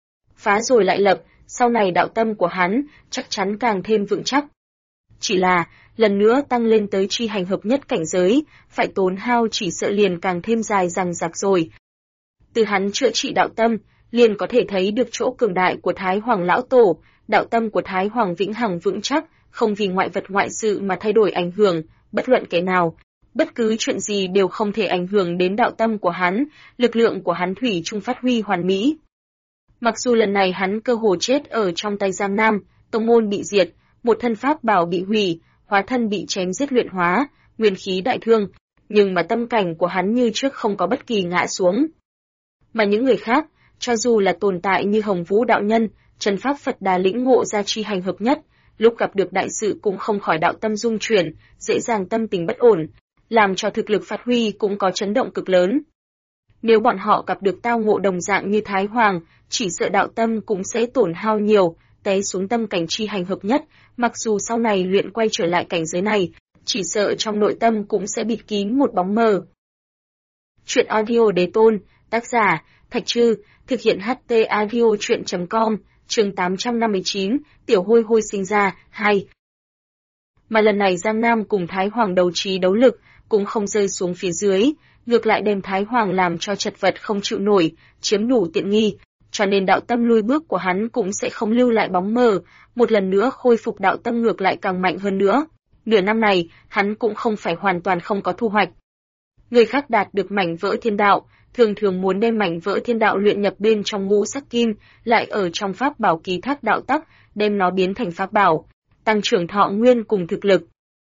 Phá rồi lại lập, sau này đạo tâm của hắn chắc chắn càng thêm vững chắc. Chỉ là, lần nữa tăng lên tới chi hành hợp nhất cảnh giới, phải tốn hao chỉ sợ liền càng thêm dài dằng dặc rồi. Từ hắn chữa trị đạo tâm, liền có thể thấy được chỗ cường đại của Thái Hoàng Lão Tổ, đạo tâm của Thái Hoàng vĩnh hằng vững chắc, không vì ngoại vật ngoại sự mà thay đổi ảnh hưởng, bất luận kẻ nào. Bất cứ chuyện gì đều không thể ảnh hưởng đến đạo tâm của hắn, lực lượng của hắn thủy chung phát huy hoàn mỹ. Mặc dù lần này hắn cơ hồ chết ở trong tay Giang Nam, tông môn bị diệt, một thân pháp bảo bị hủy, hóa thân bị chém giết luyện hóa, nguyên khí đại thương, nhưng mà tâm cảnh của hắn như trước không có bất kỳ ngã xuống. Mà những người khác, cho dù là tồn tại như Hồng Vũ đạo nhân, chân pháp Phật Đà lĩnh ngộ ra chi hành hợp nhất, lúc gặp được đại sự cũng không khỏi đạo tâm rung chuyển, dễ dàng tâm tình bất ổn, làm cho thực lực phát huy cũng có chấn động cực lớn. Nếu bọn họ gặp được tao ngộ đồng dạng như Thái Hoàng, chỉ sợ đạo tâm cũng sẽ tổn hao nhiều, té xuống tâm cảnh chi hành hợp nhất, mặc dù sau này luyện quay trở lại cảnh giới này, chỉ sợ trong nội tâm cũng sẽ bịt kín một bóng mờ. Chuyện audio đế tôn, tác giả, Thạch Trư, thực hiện HT audio truyện.com, chương 859, Tiểu Hôi Hôi sinh ra, 2. Mà lần này Giang Nam cùng Thái Hoàng đấu trí đấu lực, cũng không rơi xuống phía dưới, ngược lại đem Thái Hoàng làm cho chật vật không chịu nổi, chiếm đủ tiện nghi, cho nên đạo tâm lui bước của hắn cũng sẽ không lưu lại bóng mờ, một lần nữa khôi phục đạo tâm ngược lại càng mạnh hơn nữa. Nửa năm này, hắn cũng không phải hoàn toàn không có thu hoạch. Người khác đạt được mảnh vỡ thiên đạo, thường thường muốn đem mảnh vỡ thiên đạo luyện nhập bên trong ngũ sắc kim, lại ở trong pháp bảo ký thác đạo tắc, đem nó biến thành pháp bảo, tăng trưởng thọ nguyên cùng thực lực.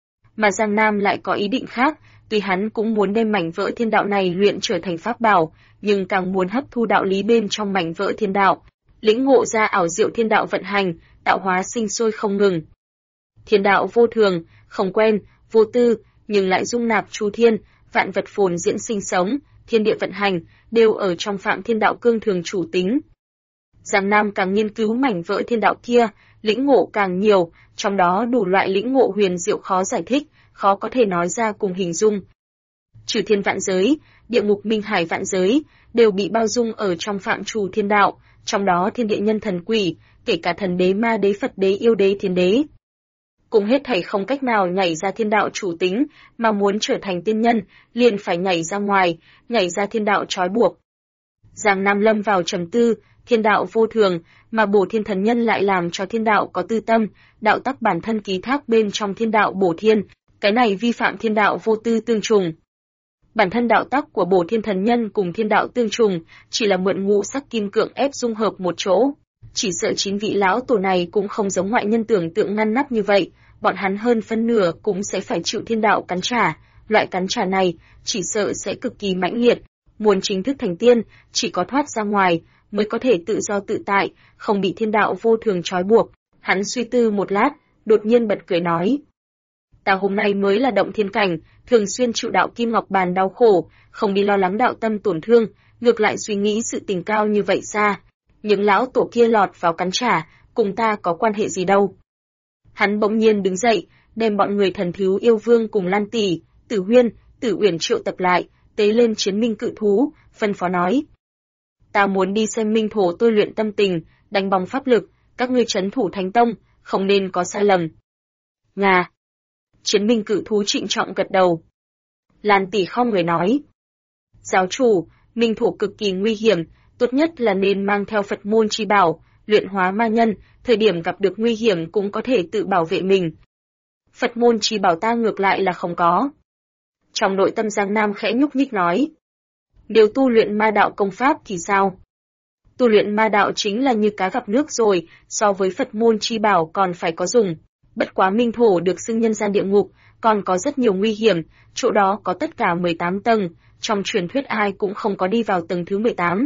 Mà Giang Nam lại có ý định khác, tuy hắn cũng muốn đem mảnh vỡ thiên đạo này luyện trở thành pháp bảo, nhưng càng muốn hấp thu đạo lý bên trong mảnh vỡ thiên đạo, lĩnh ngộ ra ảo diệu thiên đạo vận hành, tạo hóa sinh sôi không ngừng. Thiên đạo vô thường, không quen, vô tư, nhưng lại dung nạp chu thiên, vạn vật phồn diễn sinh sống, thiên địa vận hành, đều ở trong phạm thiên đạo cương thường chủ tính. Giang Nam càng nghiên cứu mảnh vỡ thiên đạo kia, lĩnh ngộ càng nhiều, trong đó đủ loại lĩnh ngộ huyền diệu khó giải thích, khó có thể nói ra cùng hình dung. Trừ thiên vạn giới, địa ngục minh hải vạn giới, đều bị bao dung ở trong phạm trù thiên đạo, trong đó thiên địa nhân thần quỷ, kể cả thần đế ma đế Phật đế yêu đế thiên đế. Cùng hết thảy không cách nào nhảy ra thiên đạo chủ tính, mà muốn trở thành tiên nhân, liền phải nhảy ra ngoài, nhảy ra thiên đạo trói buộc. Giang Nam lâm vào trầm tư, thiên đạo vô thường, mà bổ thiên thần nhân lại làm cho thiên đạo có tư tâm, đạo tắc bản thân ký thác bên trong thiên đạo bổ thiên, cái này vi phạm thiên đạo vô tư tương trùng. Bản thân đạo tắc của bổ thiên thần nhân cùng thiên đạo tương trùng, chỉ là mượn ngũ sắc kim cưỡng ép dung hợp một chỗ. Chỉ sợ 9 vị lão tổ này cũng không giống ngoại nhân tưởng tượng ngăn nắp như vậy, bọn hắn hơn phân nửa cũng sẽ phải chịu thiên đạo cắn trả, loại cắn trả này chỉ sợ sẽ cực kỳ mãnh liệt, muốn chính thức thành tiên, chỉ có thoát ra ngoài mới có thể tự do tự tại, không bị thiên đạo vô thường trói buộc. Hắn suy tư một lát, đột nhiên bật cười nói: "Ta hôm nay mới là động thiên cảnh, thường xuyên chịu đạo kim ngọc bàn đau khổ, không đi lo lắng đạo tâm tổn thương, ngược lại suy nghĩ sự tình cao như vậy xa. Những lão tổ kia lọt vào cắn trả, cùng ta có quan hệ gì đâu." Hắn bỗng nhiên đứng dậy, đem bọn người Thần Thiếu Yêu Vương cùng Lan Tỷ, Tử Huyên, Tử Uyển triệu tập lại, tế lên chiến minh cự thú, phân phó nói: "Ta muốn đi xem minh thổ tôi luyện tâm tình, đánh bóng pháp lực, các ngươi trấn thủ Thánh Tông, không nên có sai lầm." "Ngà." Chiến minh cự thú trịnh trọng gật đầu. Lan Tỷ không người nói: "Giáo chủ, minh thổ cực kỳ nguy hiểm, tốt nhất là nên mang theo Phật môn chi bảo, luyện hóa ma nhân, thời điểm gặp được nguy hiểm cũng có thể tự bảo vệ mình." "Phật môn chi bảo ta ngược lại là không có." Trong nội tâm Giang Nam khẽ nhúc nhích nói: "Nếu tu luyện ma đạo công pháp thì sao?" "Tu luyện ma đạo chính là như cá gặp nước rồi, so với Phật môn chi bảo còn phải có dùng. Bất quá minh thổ được xưng nhân gian địa ngục, còn có rất nhiều nguy hiểm, chỗ đó có tất cả 18 tầng, trong truyền thuyết ai cũng không có đi vào tầng thứ 18.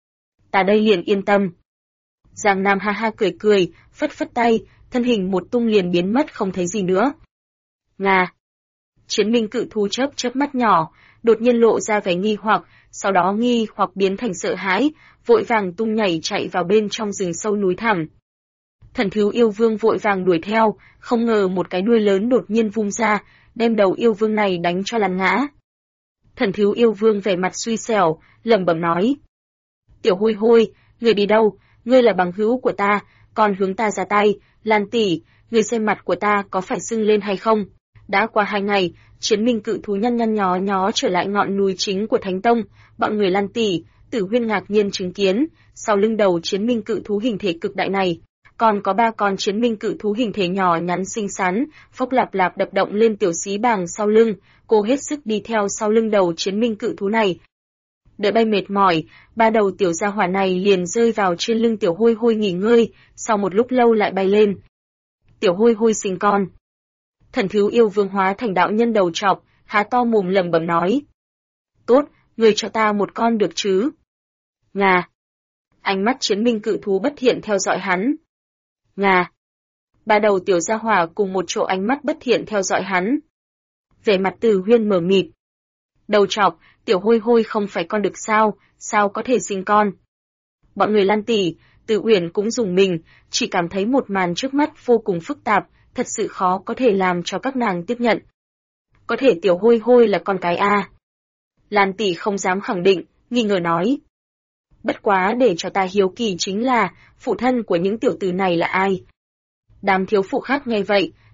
Ta đây liền yên tâm." Giang Nam ha ha cười cười, phất phất tay, thân hình một tung liền biến mất không thấy gì nữa. "Ngà." Chiến minh cự thú chớp chớp mắt nhỏ, đột nhiên lộ ra vẻ nghi hoặc, sau đó nghi hoặc biến thành sợ hãi, vội vàng tung nhảy chạy vào bên trong rừng sâu núi thẳm. Thần Thiếu Yêu Vương vội vàng đuổi theo, không ngờ một cái đuôi lớn đột nhiên vung ra, đem đầu yêu vương này đánh cho lăn ngã. Thần Thiếu Yêu Vương vẻ mặt suy xẻo, lẩm bẩm nói: "Tiểu Hôi Hôi, người đi đâu? Ngươi là bằng hữu của ta, còn hướng ta ra tay. Lan Tỷ, ngươi xem mặt của ta có phải sưng lên hay không?" Đã qua 2 ngày, chiến minh cự thú nhăn nhăn nhó nhó trở lại ngọn núi chính của Thánh Tông, bọn người Lan Tỷ, Tử Huyên ngạc nhiên chứng kiến, sau lưng đầu chiến minh cự thú hình thể cực đại này, còn có 3 con chiến minh cự thú hình thể nhỏ nhắn xinh xắn, phốc lạp lạp đập động lên tiểu xí bàng sau lưng, cô hết sức đi theo sau lưng đầu chiến minh cự thú này. Đợi bay mệt mỏi, 3 đầu tiểu gia hỏa này liền rơi vào trên lưng Tiểu Hôi Hôi nghỉ ngơi, sau một lúc lâu lại bay lên. Tiểu Hôi Hôi sinh con. Thần Thiếu Yêu Vương hóa thành đạo nhân đầu trọc, há to mồm lẩm bẩm nói: "Tốt, người cho ta một con được chứ?" "Ngà." Ánh mắt chiến minh cự thú bất thiện theo dõi hắn. "Ngà." 3 đầu tiểu gia hỏa cùng một chỗ ánh mắt bất thiện theo dõi hắn. Vẻ mặt Tử Huyên mở mịt. "Đầu trọc, Tiểu Hôi Hôi không phải con được sao, sao có thể sinh con?" Bọn người Lan Tỷ, Tử Uyển cũng dùng mình, chỉ cảm thấy một màn trước mắt vô cùng phức tạp, thật sự khó có thể làm cho các nàng tiếp nhận. "Có thể Tiểu Hôi Hôi là con cái a?" Lan Tỷ không dám khẳng định, nghi ngờ nói: "Bất quá để cho ta hiếu kỳ chính là, phụ thân của những tiểu tử này là ai?" Đám thiếu phụ khác nghe vậy,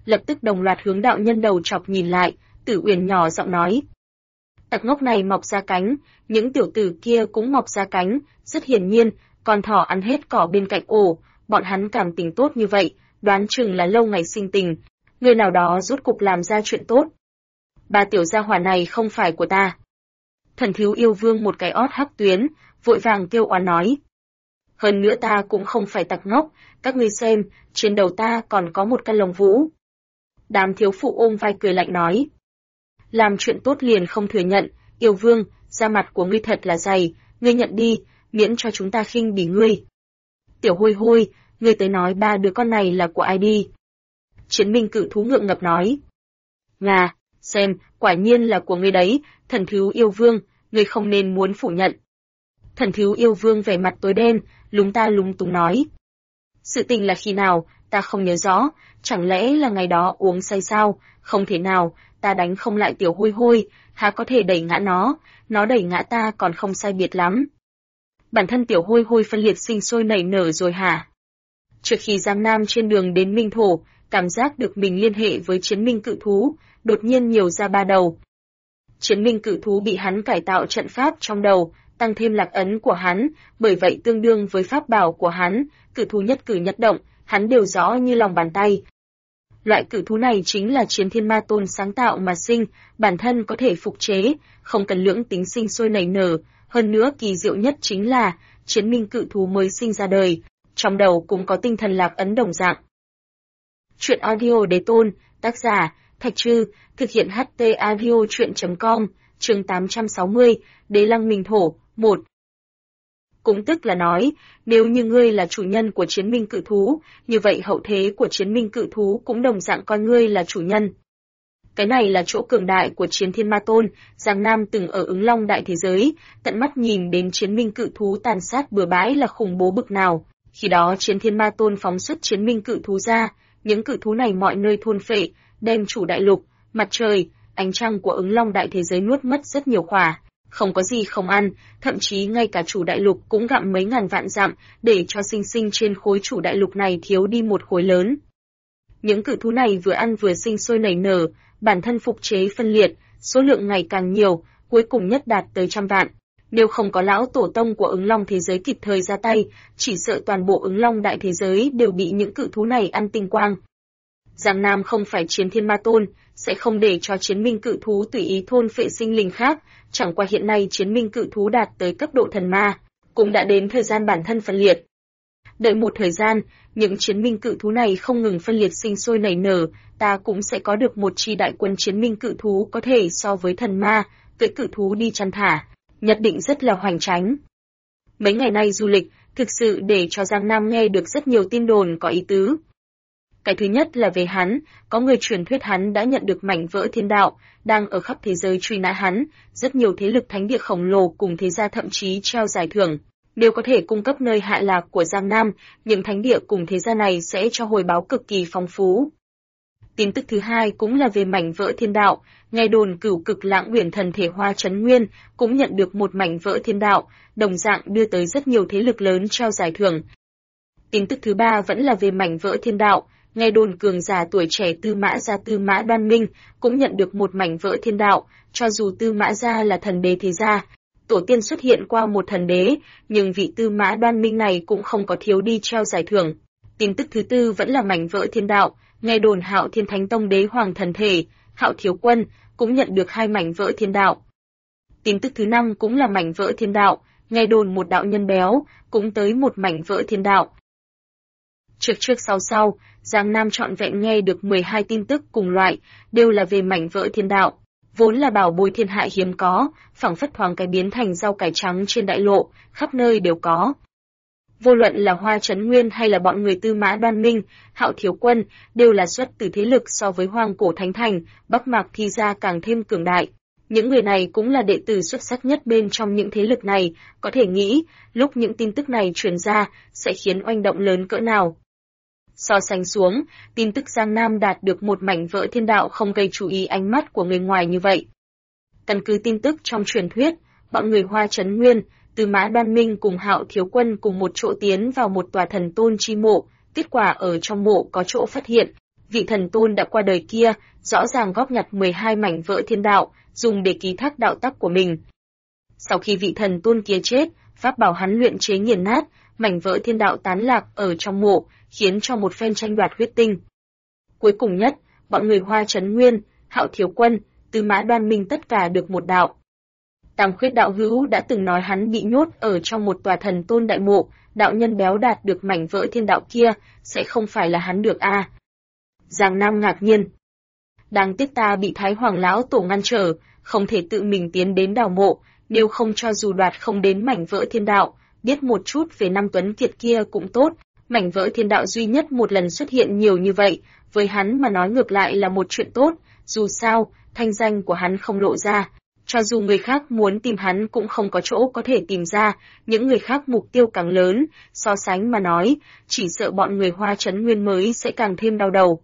lập tức đồng loạt hướng đạo nhân đầu chọc nhìn lại, Tử Uyển nhỏ giọng nói. Tặc ngốc này mọc ra cánh, những tiểu tử kia cũng mọc ra cánh, rất hiển nhiên, con thỏ ăn hết cỏ bên cạnh ổ, bọn hắn cảm tình tốt như vậy, đoán chừng là lâu ngày sinh tình, người nào đó rốt cục làm ra chuyện tốt. Ba tiểu gia hỏa này không phải của ta. Thần thiếu yêu vương một cái ót hắc tuyến, vội vàng kêu oán nói. Hơn nữa ta cũng không phải tặc ngốc, các ngươi xem, trên đầu ta còn có một căn lông vũ. Đám thiếu phụ ôm vai cười lạnh nói. Làm chuyện tốt liền không thừa nhận, yêu vương, da mặt của ngươi thật là dày, ngươi nhận đi, miễn cho chúng ta khinh bỉ ngươi. Tiểu hôi hôi, ngươi tới nói ba đứa con này là của ai đi. Chiến minh cự thú ngượng ngập nói. Ngà, xem, quả nhiên là của ngươi đấy, thần thiếu yêu vương, ngươi không nên muốn phủ nhận. Thần thiếu yêu vương vẻ mặt tối đen, lúng ta lúng túng nói. Sự tình là khi nào, ta không nhớ rõ, chẳng lẽ là ngày đó uống say sao, không thể nào, ta đánh không lại tiểu hôi hôi, há có thể đẩy ngã nó đẩy ngã ta còn không sai biệt lắm. Bản thân tiểu hôi hôi phân liệt sinh sôi nảy nở rồi hả? Trước khi Giang Nam trên đường đến Minh Thổ, cảm giác được mình liên hệ với chiến minh cự thú, đột nhiên nhiều ra ba đầu. Chiến minh cự thú bị hắn cải tạo trận pháp trong đầu, tăng thêm lạc ấn của hắn, bởi vậy tương đương với pháp bảo của hắn, cự thú nhất cử nhất động, hắn đều rõ như lòng bàn tay. Loại cự thú này chính là Chiến Thiên Ma Tôn sáng tạo mà sinh, bản thân có thể phục chế, không cần lưỡng tính sinh sôi nảy nở, hơn nữa kỳ diệu nhất chính là, chiến minh cự thú mới sinh ra đời, trong đầu cũng có tinh thần lạc ấn đồng dạng. Chuyện audio Đế Tôn, tác giả, Thạch Trư, thực hiện HT audio chuyện.com, chương 860, Đế Lăng Minh Thổ, 1. Cũng tức là nói, nếu như ngươi là chủ nhân của chiến minh cự thú, như vậy hậu thế của chiến minh cự thú cũng đồng dạng coi ngươi là chủ nhân. Cái này là chỗ cường đại của Chiến Thiên Ma Tôn, Giang Nam từng ở Ứng Long đại thế giới, tận mắt nhìn đến chiến minh cự thú tàn sát bừa bãi là khủng bố bực nào. Khi đó Chiến Thiên Ma Tôn phóng xuất chiến minh cự thú ra, những cự thú này mọi nơi thôn phệ, đem chủ đại lục, mặt trời, ánh trăng của Ứng Long đại thế giới nuốt mất rất nhiều khỏa. Không có gì không ăn, thậm chí ngay cả chủ đại lục cũng gặm mấy ngàn vạn dặm, để cho sinh sinh trên khối chủ đại lục này thiếu đi một khối lớn. Những cự thú này vừa ăn vừa sinh sôi nảy nở, bản thân phục chế phân liệt, số lượng ngày càng nhiều, cuối cùng nhất đạt tới 100 vạn. Nếu không có lão tổ tông của Ứng Long thế giới kịp thời ra tay, chỉ sợ toàn bộ Ứng Long đại thế giới đều bị những cự thú này ăn tinh quang. Giang Nam không phải Chiến Thiên Ma Tôn, sẽ không để cho chiến minh cự thú tùy ý thôn phệ sinh linh khác, chẳng qua hiện nay chiến minh cự thú đạt tới cấp độ thần ma, cũng đã đến thời gian bản thân phân liệt. Đợi một thời gian, những chiến minh cự thú này không ngừng phân liệt sinh sôi nảy nở, ta cũng sẽ có được một chi đại quân chiến minh cự thú có thể so với thần ma, cưỡi cự thú đi chăn thả, nhất định rất là hoành tráng. Mấy ngày nay du lịch, thực sự để cho Giang Nam nghe được rất nhiều tin đồn có ý tứ. Cái thứ nhất là về hắn, có người truyền thuyết hắn đã nhận được mảnh vỡ thiên đạo, đang ở khắp thế giới truy nã hắn, rất nhiều thế lực thánh địa khổng lồ cùng thế gia thậm chí treo giải thưởng. Nếu có thể cung cấp nơi hạ lạc của Giang Nam, những thánh địa cùng thế gia này sẽ cho hồi báo cực kỳ phong phú. Tin tức thứ hai cũng là về mảnh vỡ thiên đạo, nghe đồn Cửu Cực Lãng Uyển Thần Thể Hoa Chấn Nguyên cũng nhận được một mảnh vỡ thiên đạo, đồng dạng đưa tới rất nhiều thế lực lớn treo giải thưởng. Tin tức thứ ba vẫn là về mảnh vỡ thiên đạo, nghe đồn cường giả tuổi trẻ Tư Mã gia Tư Mã Đoan Minh cũng nhận được một mảnh vỡ thiên đạo, cho dù Tư Mã gia là thần đế thế gia, tổ tiên xuất hiện qua một thần đế, nhưng vị Tư Mã Đoan Minh này cũng không có thiếu đi treo giải thưởng. Tin tức thứ tư vẫn là mảnh vỡ thiên đạo, nghe đồn Hạo Thiên Thánh Tông đế hoàng thần thể, Hạo Thiếu Quân cũng nhận được 2 mảnh vỡ thiên đạo. Tin tức thứ năm cũng là mảnh vỡ thiên đạo, nghe đồn một đạo nhân béo cũng tới một mảnh vỡ thiên đạo. Trước sau, Giang Nam trọn vẹn nghe được 12 tin tức cùng loại, đều là về mảnh vỡ thiên đạo. Vốn là bảo bối thiên hạ hiếm có, phảng phất thoáng cái biến thành rau cải trắng trên đại lộ, khắp nơi đều có. Vô luận là Hoa Chấn Nguyên hay là bọn người Tư Mã Đoan Minh, Hạo Thiếu Quân, đều là xuất từ thế lực so với Hoang Cổ Thánh Thành, Bắc Mạc Thi gia càng thêm cường đại. Những người này cũng là đệ tử xuất sắc nhất bên trong những thế lực này, có thể nghĩ, lúc những tin tức này truyền ra, sẽ khiến oanh động lớn cỡ nào. So sánh xuống, tin tức Giang Nam đạt được một mảnh vỡ thiên đạo không gây chú ý ánh mắt của người ngoài như vậy. Căn cứ tin tức trong truyền thuyết, bọn người Hoa Chấn Nguyên, Tư Mã Đoan Minh cùng Hạo Thiếu Quân cùng một chỗ tiến vào một tòa thần tôn chi mộ, kết quả ở trong mộ có chỗ phát hiện, vị thần tôn đã qua đời kia, rõ ràng góp nhặt 12 mảnh vỡ thiên đạo, dùng để ký thác đạo tắc của mình. Sau khi vị thần tôn kia chết, pháp bảo hắn luyện chế nghiền nát, mảnh vỡ thiên đạo tán lạc ở trong mộ, khiến cho một phen tranh đoạt huyết tinh. Cuối cùng nhất, bọn người Hoa Chấn Nguyên, Hạo Thiếu Quân, Tư Mã Đoan Minh tất cả được một đạo. Tam Khuyết đạo hữu đã từng nói hắn bị nhốt ở trong một tòa thần tôn đại mộ, đạo nhân béo đạt được mảnh vỡ thiên đạo kia, sẽ không phải là hắn được a? Giang Nam ngạc nhiên. Đáng tiếc ta bị Thái Hoàng lão tổ ngăn trở, không thể tự mình tiến đến đào mộ, nếu không cho dù đoạt không đến mảnh vỡ thiên đạo, biết một chút về năm tuấn kiệt kia cũng tốt, mảnh vỡ thiên đạo duy nhất một lần xuất hiện nhiều như vậy, với hắn mà nói ngược lại là một chuyện tốt, dù sao, thanh danh của hắn không lộ ra. Cho dù người khác muốn tìm hắn cũng không có chỗ có thể tìm ra, những người khác mục tiêu càng lớn, so sánh mà nói, chỉ sợ bọn người Hoa Chấn Nguyên mới sẽ càng thêm đau đầu.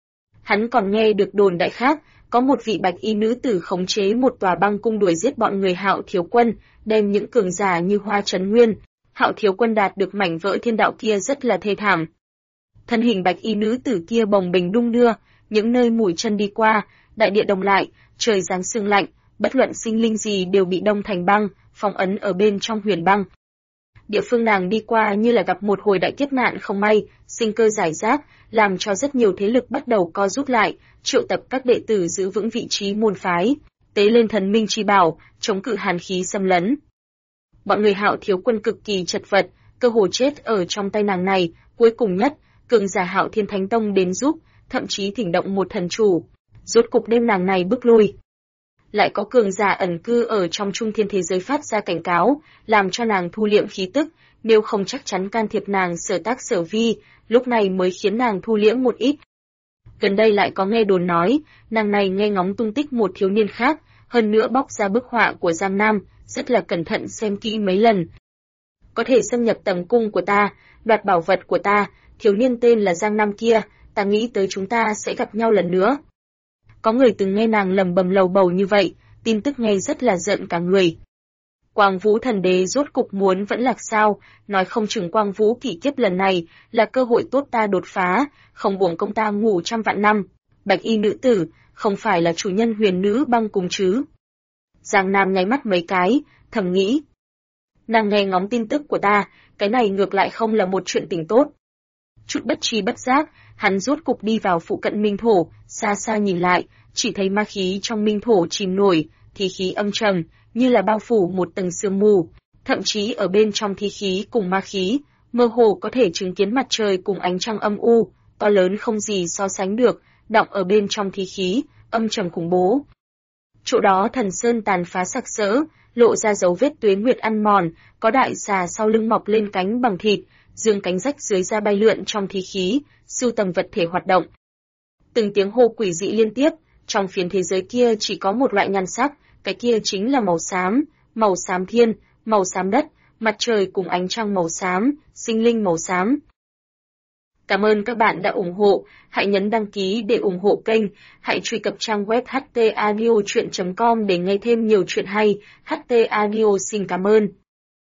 Hắn còn nghe được đồn đại khác, có một vị bạch y nữ tử khống chế một tòa băng cung đuổi giết bọn người Hạo Thiếu Quân, đem những cường giả như Hoa Chấn Nguyên, Hạo Thiếu Quân đạt được mảnh vỡ thiên đạo kia rất là thê thảm. Thân hình bạch y nữ tử kia bồng bềnh đung đưa, những nơi mũi chân đi qua, đại địa đông lại, trời giáng sương lạnh, bất luận sinh linh gì đều bị đông thành băng, phong ấn ở bên trong huyền băng. Địa phương nàng đi qua như là gặp một hồi đại kiếp nạn không may, sinh cơ giải rác, làm cho rất nhiều thế lực bắt đầu co rút lại, triệu tập các đệ tử giữ vững vị trí môn phái, tế lên thần minh chi bảo, chống cự hàn khí xâm lấn. Bọn người Hạo Thiếu Quân cực kỳ chật vật, cơ hồ chết ở trong tay nàng này, cuối cùng nhất, cường giả Hạo Thiên Thánh Tông đến giúp, thậm chí thỉnh động một thần chủ, rốt cục đem nàng này bức lui. Lại có cường giả ẩn cư ở trong trung thiên thế giới phát ra cảnh cáo, làm cho nàng thu liệm khí tức, nếu không chắc chắn can thiệp nàng sở tác sở vi, lúc này mới khiến nàng thu liễm một ít. Gần đây lại có nghe đồn nói, nàng này nghe ngóng tung tích một thiếu niên khác, hơn nữa bóc ra bức họa của Giang Nam, rất là cẩn thận xem kỹ mấy lần. Có thể xâm nhập tầm cung của ta, đoạt bảo vật của ta, thiếu niên tên là Giang Nam kia, ta nghĩ tới chúng ta sẽ gặp nhau lần nữa. Có người từng nghe nàng lầm bầm lầu bầu như vậy, tin tức nghe rất là giận cả người. Quang Vũ Thần Đế rốt cục muốn vẫn lạc sao, nói không chừng Quang Vũ kỷ kiếp lần này là cơ hội tốt ta đột phá, không uổng công ta ngủ trăm vạn năm. Bạch y nữ tử, không phải là chủ nhân huyền nữ băng cùng chứ? Giang Nam nháy mắt mấy cái, thầm nghĩ. Nàng nghe ngóng tin tức của ta, cái này ngược lại không là một chuyện tình tốt. Chút bất tri bất giác, hắn rốt cục đi vào phụ cận minh thổ, xa xa nhìn lại, chỉ thấy ma khí trong minh thổ chìm nổi, thi khí âm trầm, như là bao phủ một tầng sương mù, thậm chí ở bên trong thi khí cùng ma khí, mơ hồ có thể chứng kiến mặt trời cùng ánh trăng âm u, to lớn không gì so sánh được, đọng ở bên trong thi khí, âm trầm khủng bố. Chỗ đó thần sơn tàn phá sặc sỡ, lộ ra dấu vết tuế nguyệt ăn mòn, có đại xà sau lưng mọc lên cánh bằng thịt, dương cánh rách dưới ra bay lượn trong thi khí, sưu tầm vật thể hoạt động. Từng tiếng hô quỷ dị liên tiếp, trong phiến thế giới kia chỉ có một loại nhan sắc, cái kia chính là màu xám thiên, màu xám đất, mặt trời cùng ánh trăng màu xám, sinh linh màu xám. Cảm ơn các bạn đã ủng hộ, hãy nhấn đăng ký để ủng hộ kênh, hãy truy cập trang web htaudio.com để nghe thêm nhiều chuyện hay, HT Audio xin cảm ơn.